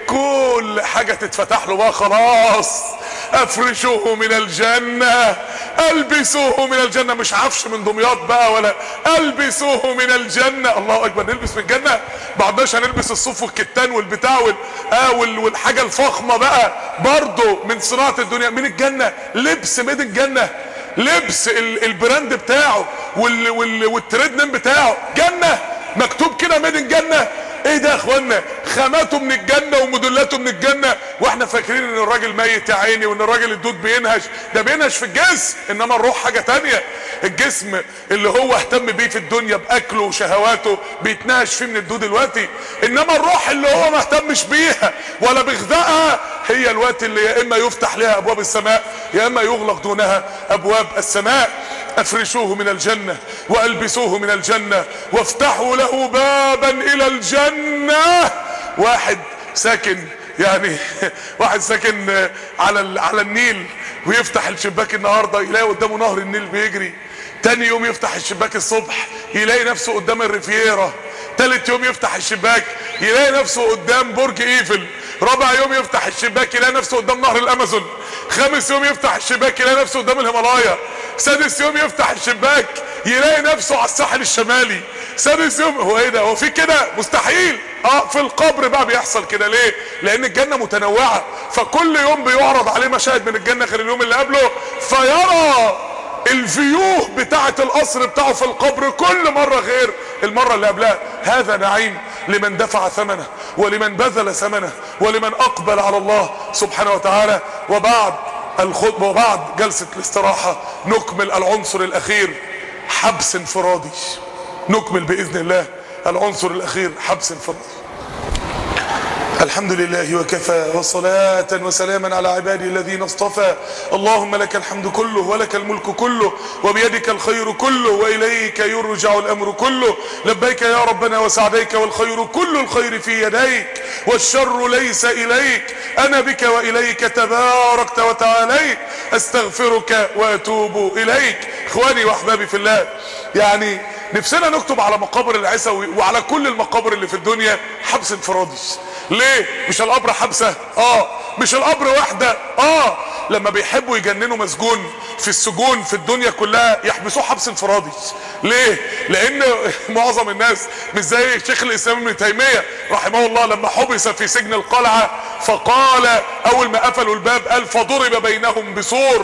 كل حاجة تتفتح له بقى خلاص. افرشوه من الجنة، البسوه من الجنة، مش عفش من دمياط بقى ولا البسوه من الجنة. الله اكبر، نلبس من الجنة؟ ما عدناش هنلبس الصوف والكتان والبتاع والحاجة الفخمة بقى برضو من صناعة الدنيا. من الجنة لبس ميد الجنة، لبس البراند بتاعه والتريد نيم بتاعه جنة، مكتوب كده ميد الجنة. ايه ده يا اخوانا؟ خاماته من الجنة وموديلاته من الجنة، واحنا فاكرين ان الراجل ميت يا عيني وان الراجل الدود بينهش. ده بينهش في الجسم، انما الروح حاجة تانية. الجسم اللي هو اهتم بيه في الدنيا باكله وشهواته بيتنهش فيه من الدود دلوقتي، انما الروح اللي هو ما اهتمش بيها ولا بغذائها هي الوقت اللي يا اما يفتح لها ابواب السماء يا اما يغلق دونها ابواب السماء. افرشوه من الجنة والبسوه من الجنة وافتحوا له بابا الى الجنة. واحد ساكن على النيل ويفتح الشباك النهاردة يلاقي قدامه نهر النيل بيجري، تاني يوم يفتح الشباك الصبح يلاقي نفسه قدام الريفيرا، تالت يوم يفتح الشباك يلاقي نفسه قدام برج ايفل، رابع يوم يفتح الشباك يلاقي نفسه قدام نهر الامازون. خامس يوم يفتح الشباك يلاقي نفسه قدام الهيمالايا. سادس يوم يفتح الشباك يلاقي نفسه على الساحل الشمالي. سادس يوم، هو ايه ده؟ هو في كده؟ مستحيل. في القبر بقى بيحصل كده. ليه؟ لان الجنة متنوعة، فكل يوم بيعرض عليه مشاهد من الجنة غير اليوم اللي قبله، فيرى الفيوه بتاعة القصر بتاعه في القبر كل مرة غير المرة اللي قبلها. هذا نعيم لمن دفع ثمنه ولمن بذل ثمنه ولمن اقبل على الله سبحانه وتعالى. وبعد الخطبة وبعد جلسة الاستراحة نكمل العنصر الاخير، حبس انفرادي. نكمل باذن الله العنصر الاخير، حبس انفرادي. الحمد لله وكفى، وصلاة وسلاما على عباده الذين اصطفى. اللهم لك الحمد كله ولك الملك كله وبيدك الخير كله وإليك يرجع الأمر كله. لبيك يا ربنا وسعديك، والخير كل الخير في يديك والشر ليس إليك. أنا بك وإليك تباركت وتعاليت، أستغفرك وأتوب إليك. إخواني وأحبابي في الله، يعني نفسنا نكتب على مقابر العيسوي وعلى كل المقابر اللي في الدنيا حبس انفرادي. ليه؟ مش القبر حبسه؟ مش القبر واحده؟ لما بيحبوا يجننوا مسجون في السجون في الدنيا كلها يحبسوه حبس انفرادي. ليه؟ لان معظم الناس مش زي شيخ الاسلام ابن تيميه رحمه الله لما حبس في سجن القلعه، فقال اول ما قفلوا الباب قال فضرب بينهم بسور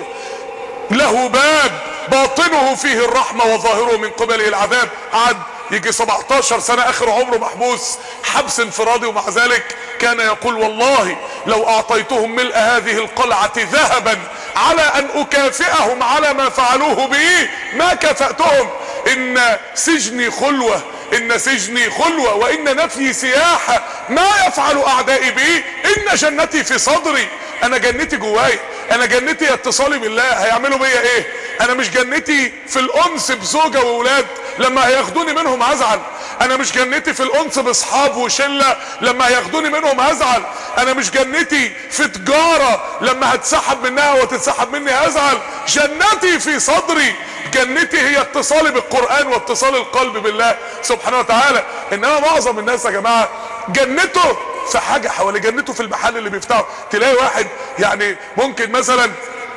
له باب باطنه فيه الرحمه وظاهره من قبله العذاب. قعد يجي 17 سنة اخر عمره محبوس حبس انفرادي، ومع ذلك كان يقول والله لو اعطيتهم ملء هذه القلعة ذهبا على ان اكافئهم على ما فعلوه بي ما كافأتهم. ان سجني خلوة، ان سجني خلوة، وان نفي سياحة ما يفعل اعدائي بي، ان جنتي في صدري. انا جنتي جواي، انا جنتي اتصالي بالله. هيعملوا بيا ايه؟ انا مش جنتي في الانس بزوجة واولاد لما هياخدوني منهم هزعل. انا مش جنتي في الانس باصحاب وشلة لما هياخدوني منهم هزعل. انا مش جنتي في تجارة لما هتسحب منها وتتسحب مني هزعل. جنتي في صدري. جنتي هي اتصالي بالقرآن واتصال القلب بالله سبحانه وتعالى. انما معظم الناس يا جماعة جنته في حاجة حوالي، جنته في المحل اللي بيفتحه. تلاقي واحد يعني ممكن مثلا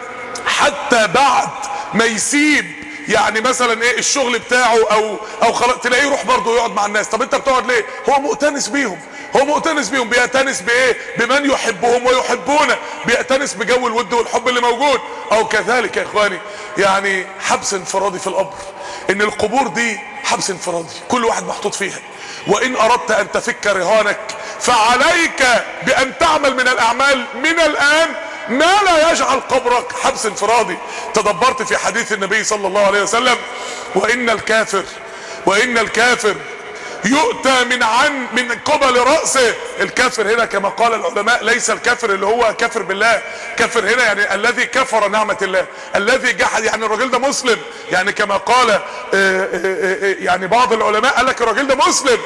حتى بعد ما يسيب يعني مثلا ايه الشغل بتاعه او خلاص تلاقيه يروح برضه يقعد مع الناس. طب انت بتقعد ليه؟ هو مؤتنس بيهم. هو مؤتنس بيهم. بيأتنس بايه؟ بمن يحبهم ويحبونه. بيأتنس بجو الود والحب اللي موجود. او كذلك يا اخواني يعني حبس انفرادي في القبر، ان القبور دي حبس انفرادي كل واحد محطوط فيها. وان اردت ان تفك رهانك فعليك بان تعمل من الاعمال من الان ما لا يجعل قبرك حبس انفرادي. تدبرت في حديث النبي صلى الله عليه وسلم وان الكافر يؤتى من قبل رأسه. الكافر هنا كما قال العلماء ليس الكافر اللي هو كافر بالله. كافر هنا يعني الذي كفر نعمة الله، الذي جحد، يعني الراجل ده مسلم، يعني كما قال يعني بعض العلماء قال لك الراجل ده مسلم.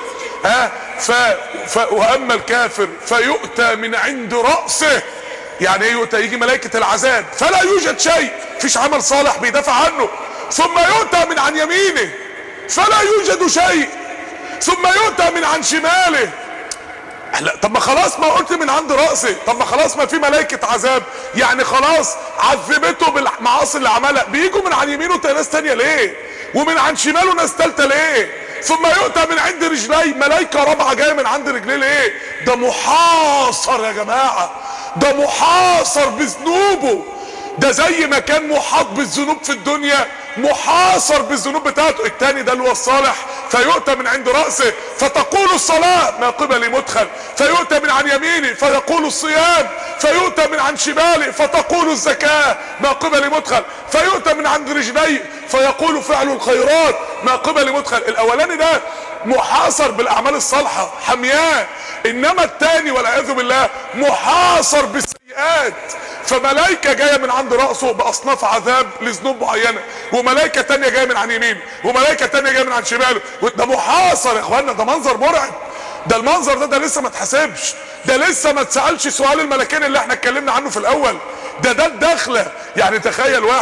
واما الكافر فيؤتى من عند رأسه، يعني ايه يؤتى؟ يجي ملائكة العذاب فلا يوجد شيء، فيش عمل صالح بيدافع عنه. ثم يؤتى من عن يمينه فلا يوجد شيء، ثم يؤتى من عن شماله. لا طب ما خلاص ما قلت من عند رأسه، طب ما خلاص ما في ملائكة عذاب، يعني خلاص عذبته بالمعاصي اللي عملها. بيجوا من عن يمينه ناس تانية ليه؟ ومن عن شماله ناس تالتة ليه؟ ثم يؤتى من عند رجليه، ملائكة رابعة جاية من عند رجليه ليه؟ ده محاصر يا جماعة، ده محاصر بذنوبه. ده زي ما كان محاط بالذنوب في الدنيا محاصر بالذنوب بتاعته. التاني ده اللي هو الصالح فيؤتى من عند رأسه فتقول الصلاة ما قبل مدخل، فيؤتى من عن يمينه فيقول الصيام، فيؤتى من عن شماله فتقول الزكاة ما قبل مدخل، فيؤتى من عند رجليه فيقول فعل الخيرات ما قبل مدخل. الاولاني ده محاصر بالاعمال الصالحة حمياه، انما التاني والعياذ بالله محاصر بالسيئات. فملائكة جاية من عند رأسه بأصناف عذاب لذنوب معينة، وملائكة تانية جاية من عن يمينه، وملائكة تانية جاية من عن شماله. ده محاصر يا اخوانا، ده منظر مرعب. ده المنظر ده لسه ما اتحسبش، ده لسه ما اتسألش سؤال الملكين اللي احنا اتكلمنا عنه في الاول. ده الدخلة. يعني تخيل واحد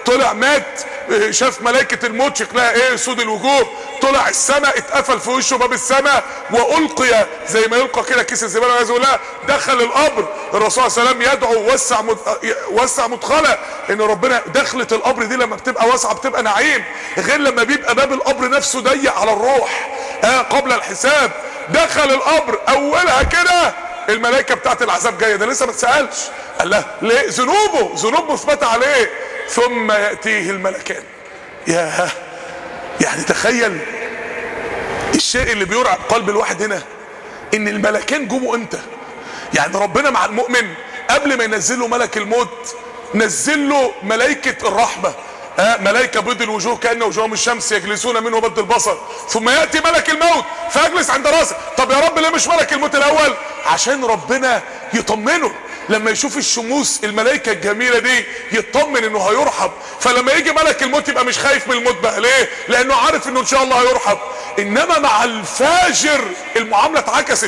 طلع مات، شاف ملائكة الموت شكلها ايه، سود الوجوه، طلع السماء اتقفل في وشه باب السماء والقي زي ما يلقى كده كيس الزباله والعياذ بالله، دخل القبر. الرسول صلى الله عليه وسلم يدعو وسع مدخله، ان ربنا دخلة القبر دي لما بتبقى واسعه بتبقى نعيم، غير لما بيبقى باب القبر نفسه ضيق على الروح قبل الحساب. دخل القبر اولها كده الملائكه بتاعت العذاب جايه، ده لسه ما اتسالش، قال له ليه؟ ذنوب مثبته عليه. ثم ياتيه الملكان. ياه، يعني تخيل الشيء اللي بيرعب قلب الواحد هنا، ان الملكان جموا امتى؟ يعني ربنا مع المؤمن قبل ما ينزل له ملك الموت نزل له ملائكه الرحمه، ملائكه بيض الوجوه كأن وجوههم الشمس يجلسون منه مد البصر، ثم ياتي ملك الموت فيجلس عند راسه. طب يا رب ليه مش ملك الموت الاول؟ عشان ربنا يطمنه لما يشوف الشموس الملائكه الجميله دي، يطمن انه هيرحب. فلما يجي ملك الموت يبقى مش خايف من الموت بقى، ليه؟ لانه عارف انه ان شاء الله هيرحب. انما مع الفاجر المعامله اتعكست،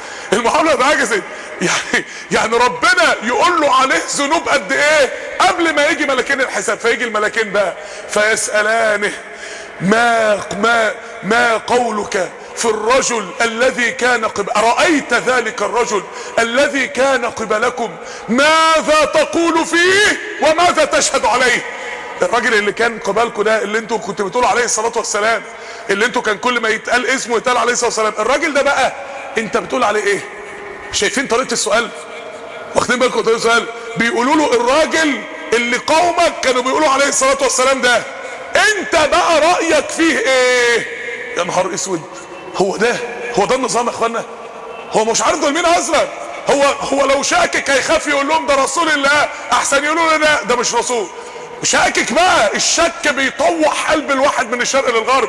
يعني ربنا يقول له عليه ذنوب قد ايه قبل ما يجي ملكين الحساب. فيجي الملكين بقى فيسألانه ما قولك في الرجل الذي كان أرأيت ذلك الرجل الذي كان قبلكم ماذا تقول فيه وماذا تشهد عليه؟ الراجل اللي كان قبلكم ده، اللي انتوا كنتوا بتقولوا عليه الصلاة والسلام، اللي انتوا كان كل ما يتقال اسمه يتقال عليه الصلاة والسلام، الراجل ده بقى انت بتقول عليه ايه؟ شايفين طريقة السؤال؟ واخدين بالكم طريقة السؤال؟ بيقولوا له الراجل اللي قومك كانوا بيقولوا عليه الصلاة والسلام ده انت بقى رأيك فيه ايه؟ يا نهار اسود، هو ده النظام يا اخوانا؟ هو مش عارف دول مين اصلا؟ هو لو شاكك هيخاف يقول لهم ده رسول الله، احسن يقولوا له ده مش رسول. شاكك بقى، الشك بيطوح قلب الواحد من الشرق للغرب.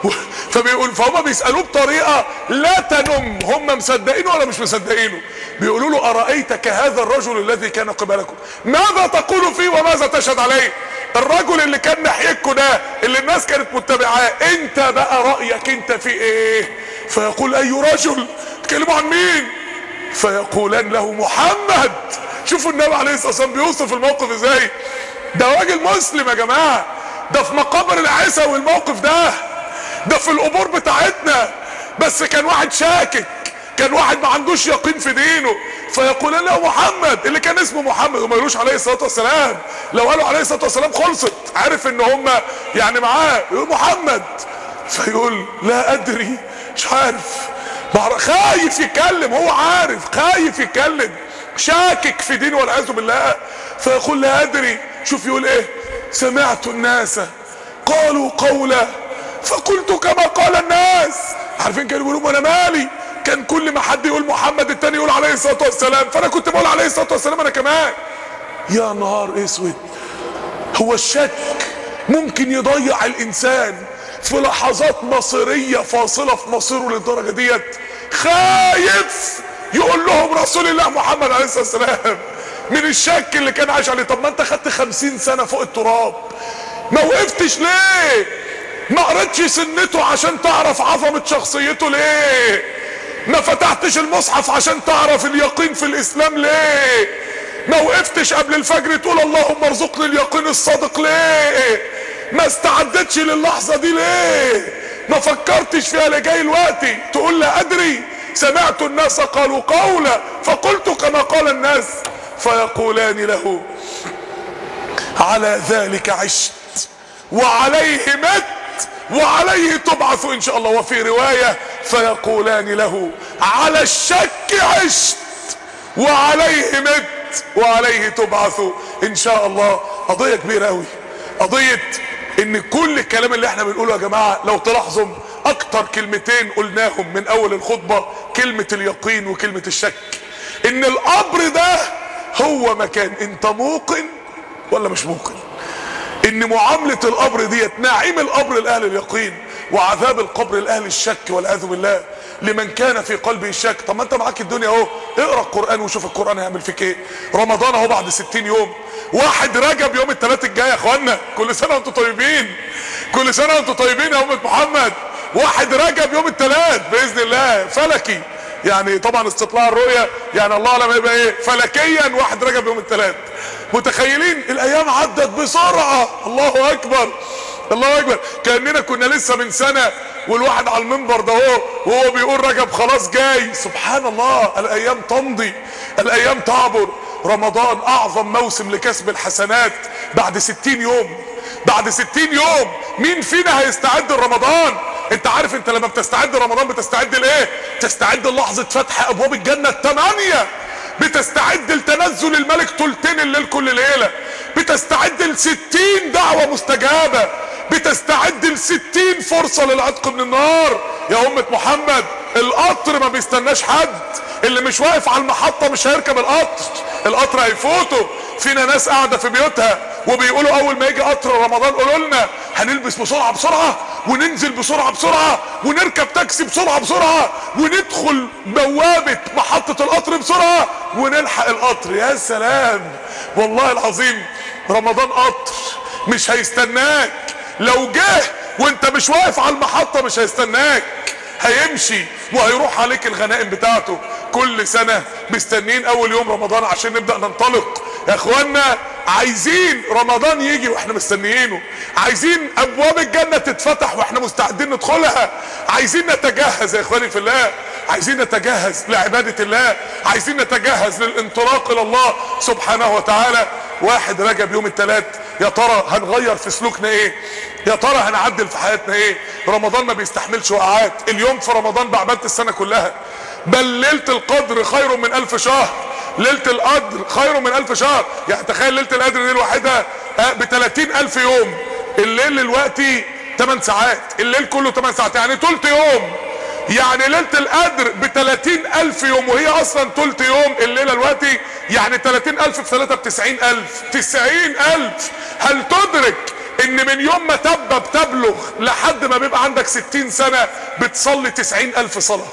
فهم بيسألوه بطريقة لا تنم، هم مصدقينه ولا مش مصدقينه. بيقولوا له أرأيتك هذا الرجل الذي كان قبلكم ماذا تقول فيه وماذا تشهد عليه؟ الرجل اللي كان ناحيتكم ده اللي الناس كانت متبعاه، انت بقى رأيك انت فيه ايه؟ فيقول اي رجل؟ تكلموا عن مين؟ فيقولان له محمد. شوفوا النبي عليه الصلاة والسلام بيوصف الموقف ازاي. ده راجل مسلم يا جماعة، ده في مقابر العيسى والموقف ده في القبور بتاعتنا، بس كان واحد شاكك، كان واحد ما عندوش يقين في دينه. فيقول له محمد اللي كان اسمه محمد، وما يقولوش عليه الصلاة والسلام، لو قالوا عليه الصلاة والسلام خلصت، عارف ان هم يعني معاه، يقول محمد. فيقول لا ادري، مش عارف، خايف يتكلم، هو عارف خايف يتكلم، شاكك في دينه والعياذ بالله. فيقول لا ادري. شوف يقول ايه؟ سمعت الناس قالوا قولا فقلت كما قال الناس. عارفين كانوا بيقولوا انا مالي؟ كان كل ما حد يقول محمد التاني يقول عليه الصلاة والسلام، فانا كنت بقول عليه الصلاة والسلام انا كمان. يا نهار اسود، هو الشك ممكن يضيع الانسان في لحظات مصيرية فاصلة في مصيره للدرجة ديت. خايف يقول لهم رسول الله محمد عليه الصلاة والسلام من الشك اللي كان عايش عليه. طب ما انت خدت 50 سنة فوق التراب، ما وقفتش ليه؟ ما قريتش سنته عشان تعرف عظمة شخصيته ليه؟ ما فتحتش المصحف عشان تعرف اليقين في الاسلام ليه؟ ما وقفتش قبل الفجر تقول اللهم ارزقني اليقين الصادق ليه؟ ما استعدتش للحظة دي ليه؟ ما فكرتش فيها لجاي الوقتي تقول لا ادري؟ سمعت الناس قالوا قولا فقلت كما قال الناس. فيقولان له على ذلك عشت وعليه مت وعليه تبعث ان شاء الله. وفي رواية فيقولان له على الشك عشت وعليه مت وعليه تبعث ان شاء الله. قضية كبيرة قوي، قضية ان كل الكلام اللي احنا بنقوله يا جماعة لو تلاحظوا اكتر كلمتين قلناهم من اول الخطبة كلمة اليقين وكلمة الشك. ان القبر ده هو مكان انت موقن ولا مش موقن، ان معاملة القبر ديت نعيم القبر لاهل اليقين وعذاب القبر لاهل الشك والعياذ بالله لمن كان في قلبه الشك. طب ما انت معاك الدنيا اهو، اقرا القرآن وشوف القرآن هيعمل فيك ايه. رمضان اهو بعد 60 يوم، 1 رجب يوم الثلاث الجاي يا اخوانا، كل سنة وانتم طيبين، كل سنة وانتم طيبين يا أمة محمد. 1 رجب يوم الثلاث بإذن الله فلكي يعني طبعا استطلاع الرؤية يعني الله لما يبقى ايه فلكيا 1 رجب يوم الثلاث. متخيلين الايام عدت بسرعة. الله اكبر الله اكبر. كأننا كنا لسه من سنة والواحد على المنبر ده وهو بيقول رجب خلاص جاي. سبحان الله، الايام تمضي، الايام تعبر. رمضان اعظم موسم لكسب الحسنات بعد 60 يوم. بعد 60 يوم مين فينا هيستعد لرمضان؟ انت عارف انت لما بتستعد لرمضان بتستعد لايه؟ تستعد للحظة فتح ابواب الجنة 8، بتستعد لتنزل الملك ثلثين الليل كل ليلة، بتستعد ل60 دعوة مستجابة، بتستعد ل60 فرصة للعتق من النار. يا أمة محمد القطر ما بيستناش حد، اللي مش واقف على المحطة مش هيركب القطر، القطر هيفوته. فينا ناس قاعدة في بيوتها وبيقولوا اول ما يجي قطر رمضان قولوا لنا هنلبس بسرعة بسرعة وننزل بسرعة بسرعة ونركب تاكسي بسرعة بسرعة وندخل بوابة محطة القطر بسرعة ونلحق القطر. يا سلام والله العظيم رمضان قطر مش هيستناك. لو جه وانت مش واقف على المحطة مش هيستناك، هيمشي وهيروح عليك الغنائم بتاعته. كل سنة مستنين اول يوم رمضان عشان نبدأ ننطلق. يا اخوانا عايزين رمضان يجي واحنا مستنيينه، عايزين ابواب الجنة تتفتح واحنا مستعدين ندخلها، عايزين نتجهز يا اخواني في الله، عايزين نتجهز لعبادة الله، عايزين نتجهز للانطلاق الى الله سبحانه وتعالى. 1 رجب يوم الثلاث، يا ترى هنغير في سلوكنا ايه؟ يا ترى هنعدل في حياتنا ايه؟ رمضان ما بيستحملش وقعات. اليوم في رمضان بعبادة السنة كلها، بل ليلة القدر خير من 1000 شهر. ليلة القدر خير من 1000 شهر. يعني تخيل ليلة القدر دي الواحدة ب30,000 يوم. الليل دلوقتي 8 ساعات، الليل كله 8 ساعات يعني ثلث يوم. يعني ليلة القدر ب30,000 يوم وهي اصلا ثلث يوم. الليلة دلوقتي يعني 30,000 في 3 ب90,000. 90,000. هل تدرك ان من يوم ما بتبلغ لحد ما بيبقى عندك 60 سنة بتصلي 90,000 صلاة؟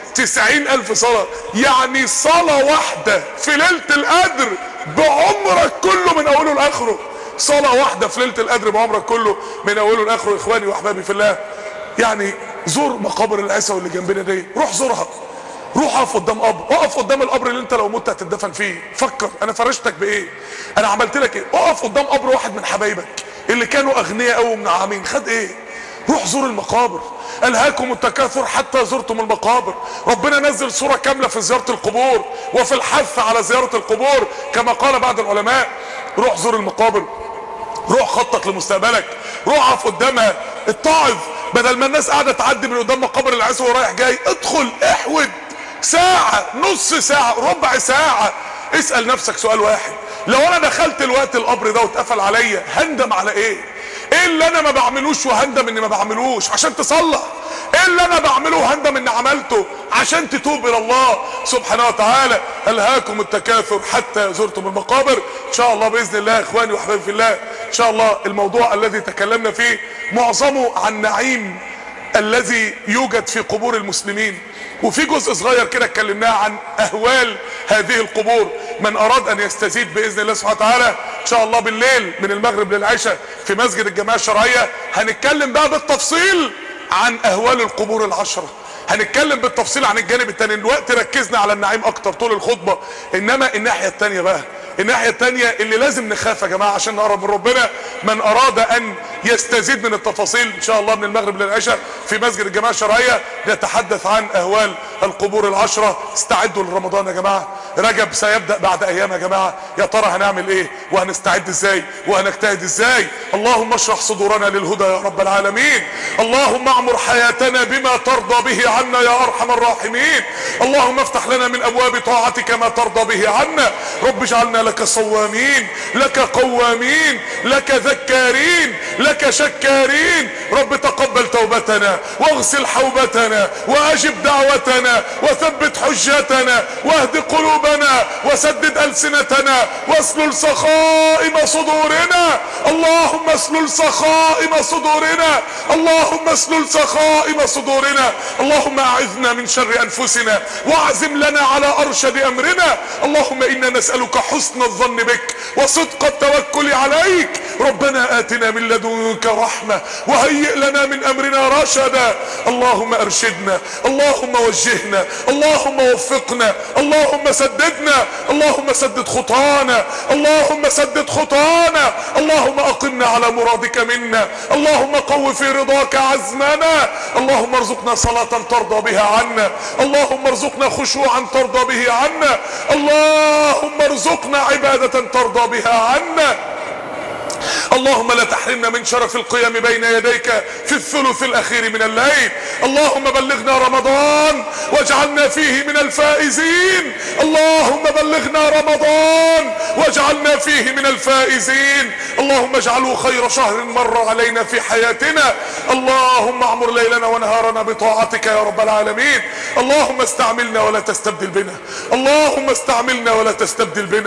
90,000 صلاة. يعني صلاة واحدة في ليلة القدر بعمرك كله من اوله لاخره. صلاة واحدة في ليلة القدر بعمرك كله من اوله لاخره. اخواني واحبابي في الله، يعني زور مقابر العيسى اللي جنبنا دي، روح زورها، روح اقف قدام قبر، اقف قدام القبر اللي انت لو مت هتدفن فيه. فكر انا فرشتك بايه، انا عملت لك ايه. اقف قدام قبر واحد من حبايبك اللي كانوا اغنياء قوي ومنعمين، خد ايه؟ روح زور المقابر. الهاكم التكاثر حتى زرتم المقابر. ربنا نزل سورة كاملة في زيارة القبور وفي الحث على زيارة القبور كما قال بعض العلماء. روح زور المقابر، روح خطط لمستقبلك، روح اقف قدامها. اتعظ بدل ما الناس قاعدة تعدي من قدام مقابر العيسى ورايح جاي. ادخل احود ساعة، نص ساعة، ربع ساعة. اسأل نفسك سؤال واحد، لو انا دخلت الوقت القبر ده واتقفل عليا هندم على ايه؟ ايه اللي انا ما بعملوش وهندم اني ما بعملوش عشان تصلح؟ ايه اللي انا بعمله وهندم اني عملته عشان تتوب الى الله سبحانه وتعالى؟ الهاكم التكاثر حتى زرتم المقابر. ان شاء الله باذن الله اخواني واحبابي في الله، ان شاء الله الموضوع الذي تكلمنا فيه معظمه عن نعيم الذي يوجد في قبور المسلمين، وفي جزء صغير كده اتكلمناه عن اهوال هذه القبور. من اراد ان يستزيد باذن الله سبحانه وتعالى ان شاء الله بالليل من المغرب للعشاء في مسجد الجماعة الشرعية هنتكلم بقى بالتفصيل عن اهوال القبور العشرة. هنتكلم بالتفصيل عن الجانب التاني. الوقت ركزنا على النعيم اكتر طول الخطبة، انما الناحية التانية بقى، الناحية التانية اللي لازم نخاف يا جماعة عشان نقرب من ربنا. من اراد ان يستزيد من التفاصيل ان شاء الله من المغرب للعشاء في مسجد الجماعة الشرعية نتحدث عن اهوال القبور العشرة. استعدوا لرمضان يا جماعة، رجب سيبدأ بعد ايام يا جماعة. يا ترى هنعمل ايه وهنستعد ازاي وهنجتهد ازاي؟ اللهم اشرح صدورنا للهدى يا رب العالمين. اللهم اعمر حياتنا بما ترضى به عنا يا ارحم الراحمين. اللهم افتح لنا من ابواب طاعتك ما ترضى به عنا. رب اجعلنا لك صوامين، لك قوامين، لك ذكارين، لك شكارين. رب تقبل توبتنا واغسل حوبتنا واجب دعوتنا وثبت حجتنا واهد قلوبنا وسدد ألسنتنا واسلل سخائم صدورنا. اللهم اسلل سخائم صدورنا، اللهم اسلل سخائم صدورنا. اللهم اعذنا من شر انفسنا واعزم لنا على ارشد امرنا. اللهم انا نسألك حسن الظن بك وصدق التوكل عليك. ربنا آتنا من لدنك لدنك رحمة وهيئ لنا من امرنا رشدا. اللهم ارشدنا، اللهم وجهنا، اللهم وفقنا، اللهم سددنا، اللهم سدد خطانا، اللهم سدد خطانا، اللهم اقمنا على مرادك منا، اللهم قو في رضاك عزمنا، اللهم ارزقنا صلاة ترضى بها عنا، اللهم ارزقنا خشوعا ترضى به عنا، اللهم ارزقنا عبادة ترضى بها عنا. اللهم لا تحرمنا من شرف القيام بين يديك في الثلث الاخير من الليل. اللهم بلغنا رمضان واجعلنا فيه من الفائزين. اللهم بلغنا رمضان واجعلنا فيه من الفائزين. اللهم اجعله خير شهر مر علينا في حياتنا. اللهم اعمر ليلنا ونهارنا بطاعتك يا رب العالمين. اللهم استعملنا ولا تستبدل بنا، اللهم استعملنا ولا تستبدل بنا،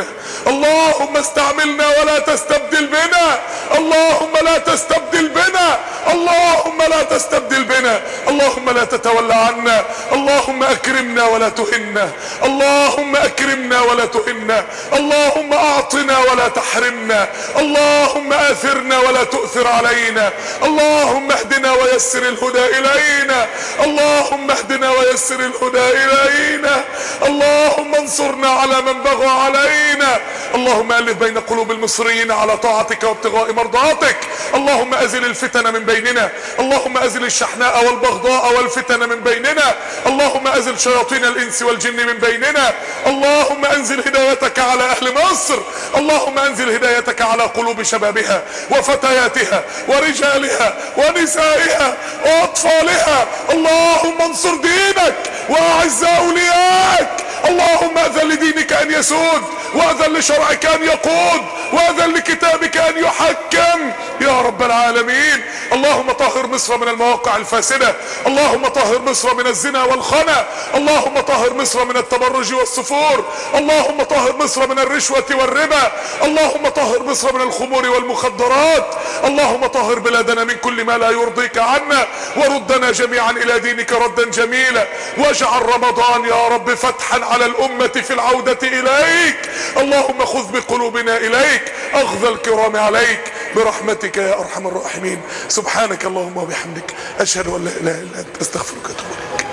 اللهم استعملنا ولا تستبدل بنا، اللهم لا تستبدل بنا، اللهم لا تستبدل بنا، اللهم لا تتولى عنا، اللهم اكرمنا ولا تهنا، اللهم اكرمنا ولا تهنا، اللهم اعطنا ولا تحرمنا، اللهم اثرنا ولا تؤثر علينا، اللهم اهدنا ويسر الهدى الينا، اللهم اهدنا ويسر الهدى الينا، اللهم انصرنا على من بغى علينا، اللهم الف بين قلوب المصريين على طاعتك وابتغاء مرضاتك، اللهم ازل الفتن من بيننا، اللهم ازل الشحناء والبغضاء والفتن من بيننا، اللهم ازل شياطين الانس والجن من بيننا، اللهم انزل هدايتك على اهل مصر، اللهم انزل هدايتك على قلوب شبابها وفتياتها ورجالها ونسائها واطفالها، اللهم انصر دينك واعز اولياءك، اللهم اذن لدينك ان يسود، واذن لشرعك ان يقود، واذن لكتابك ان يحكم يا رب العالمين. اللهم طهر مصر من المواقع الفاسدة، اللهم طهر مصر من الزنا والخنا، اللهم طهر مصر من التبرج والسفور، اللهم طهر مصر من الرشوة والربا، اللهم طهر مصر من الخمور والمخدرات، اللهم طهر بلادنا من كل ما لا يرضيك عنا، وردنا جميعا الى دينك ردا جميلا، واجعل رمضان يا رب فتحا على الامة في العودة اليك، اللهم خذ بقلوبنا اليك، اخذ الكرام عليك برحمتك يا ارحم الراحمين. سبحانك اللهم وبحمدك، اشهد ان لا اله الا انت، استغفرك واتوب اليك.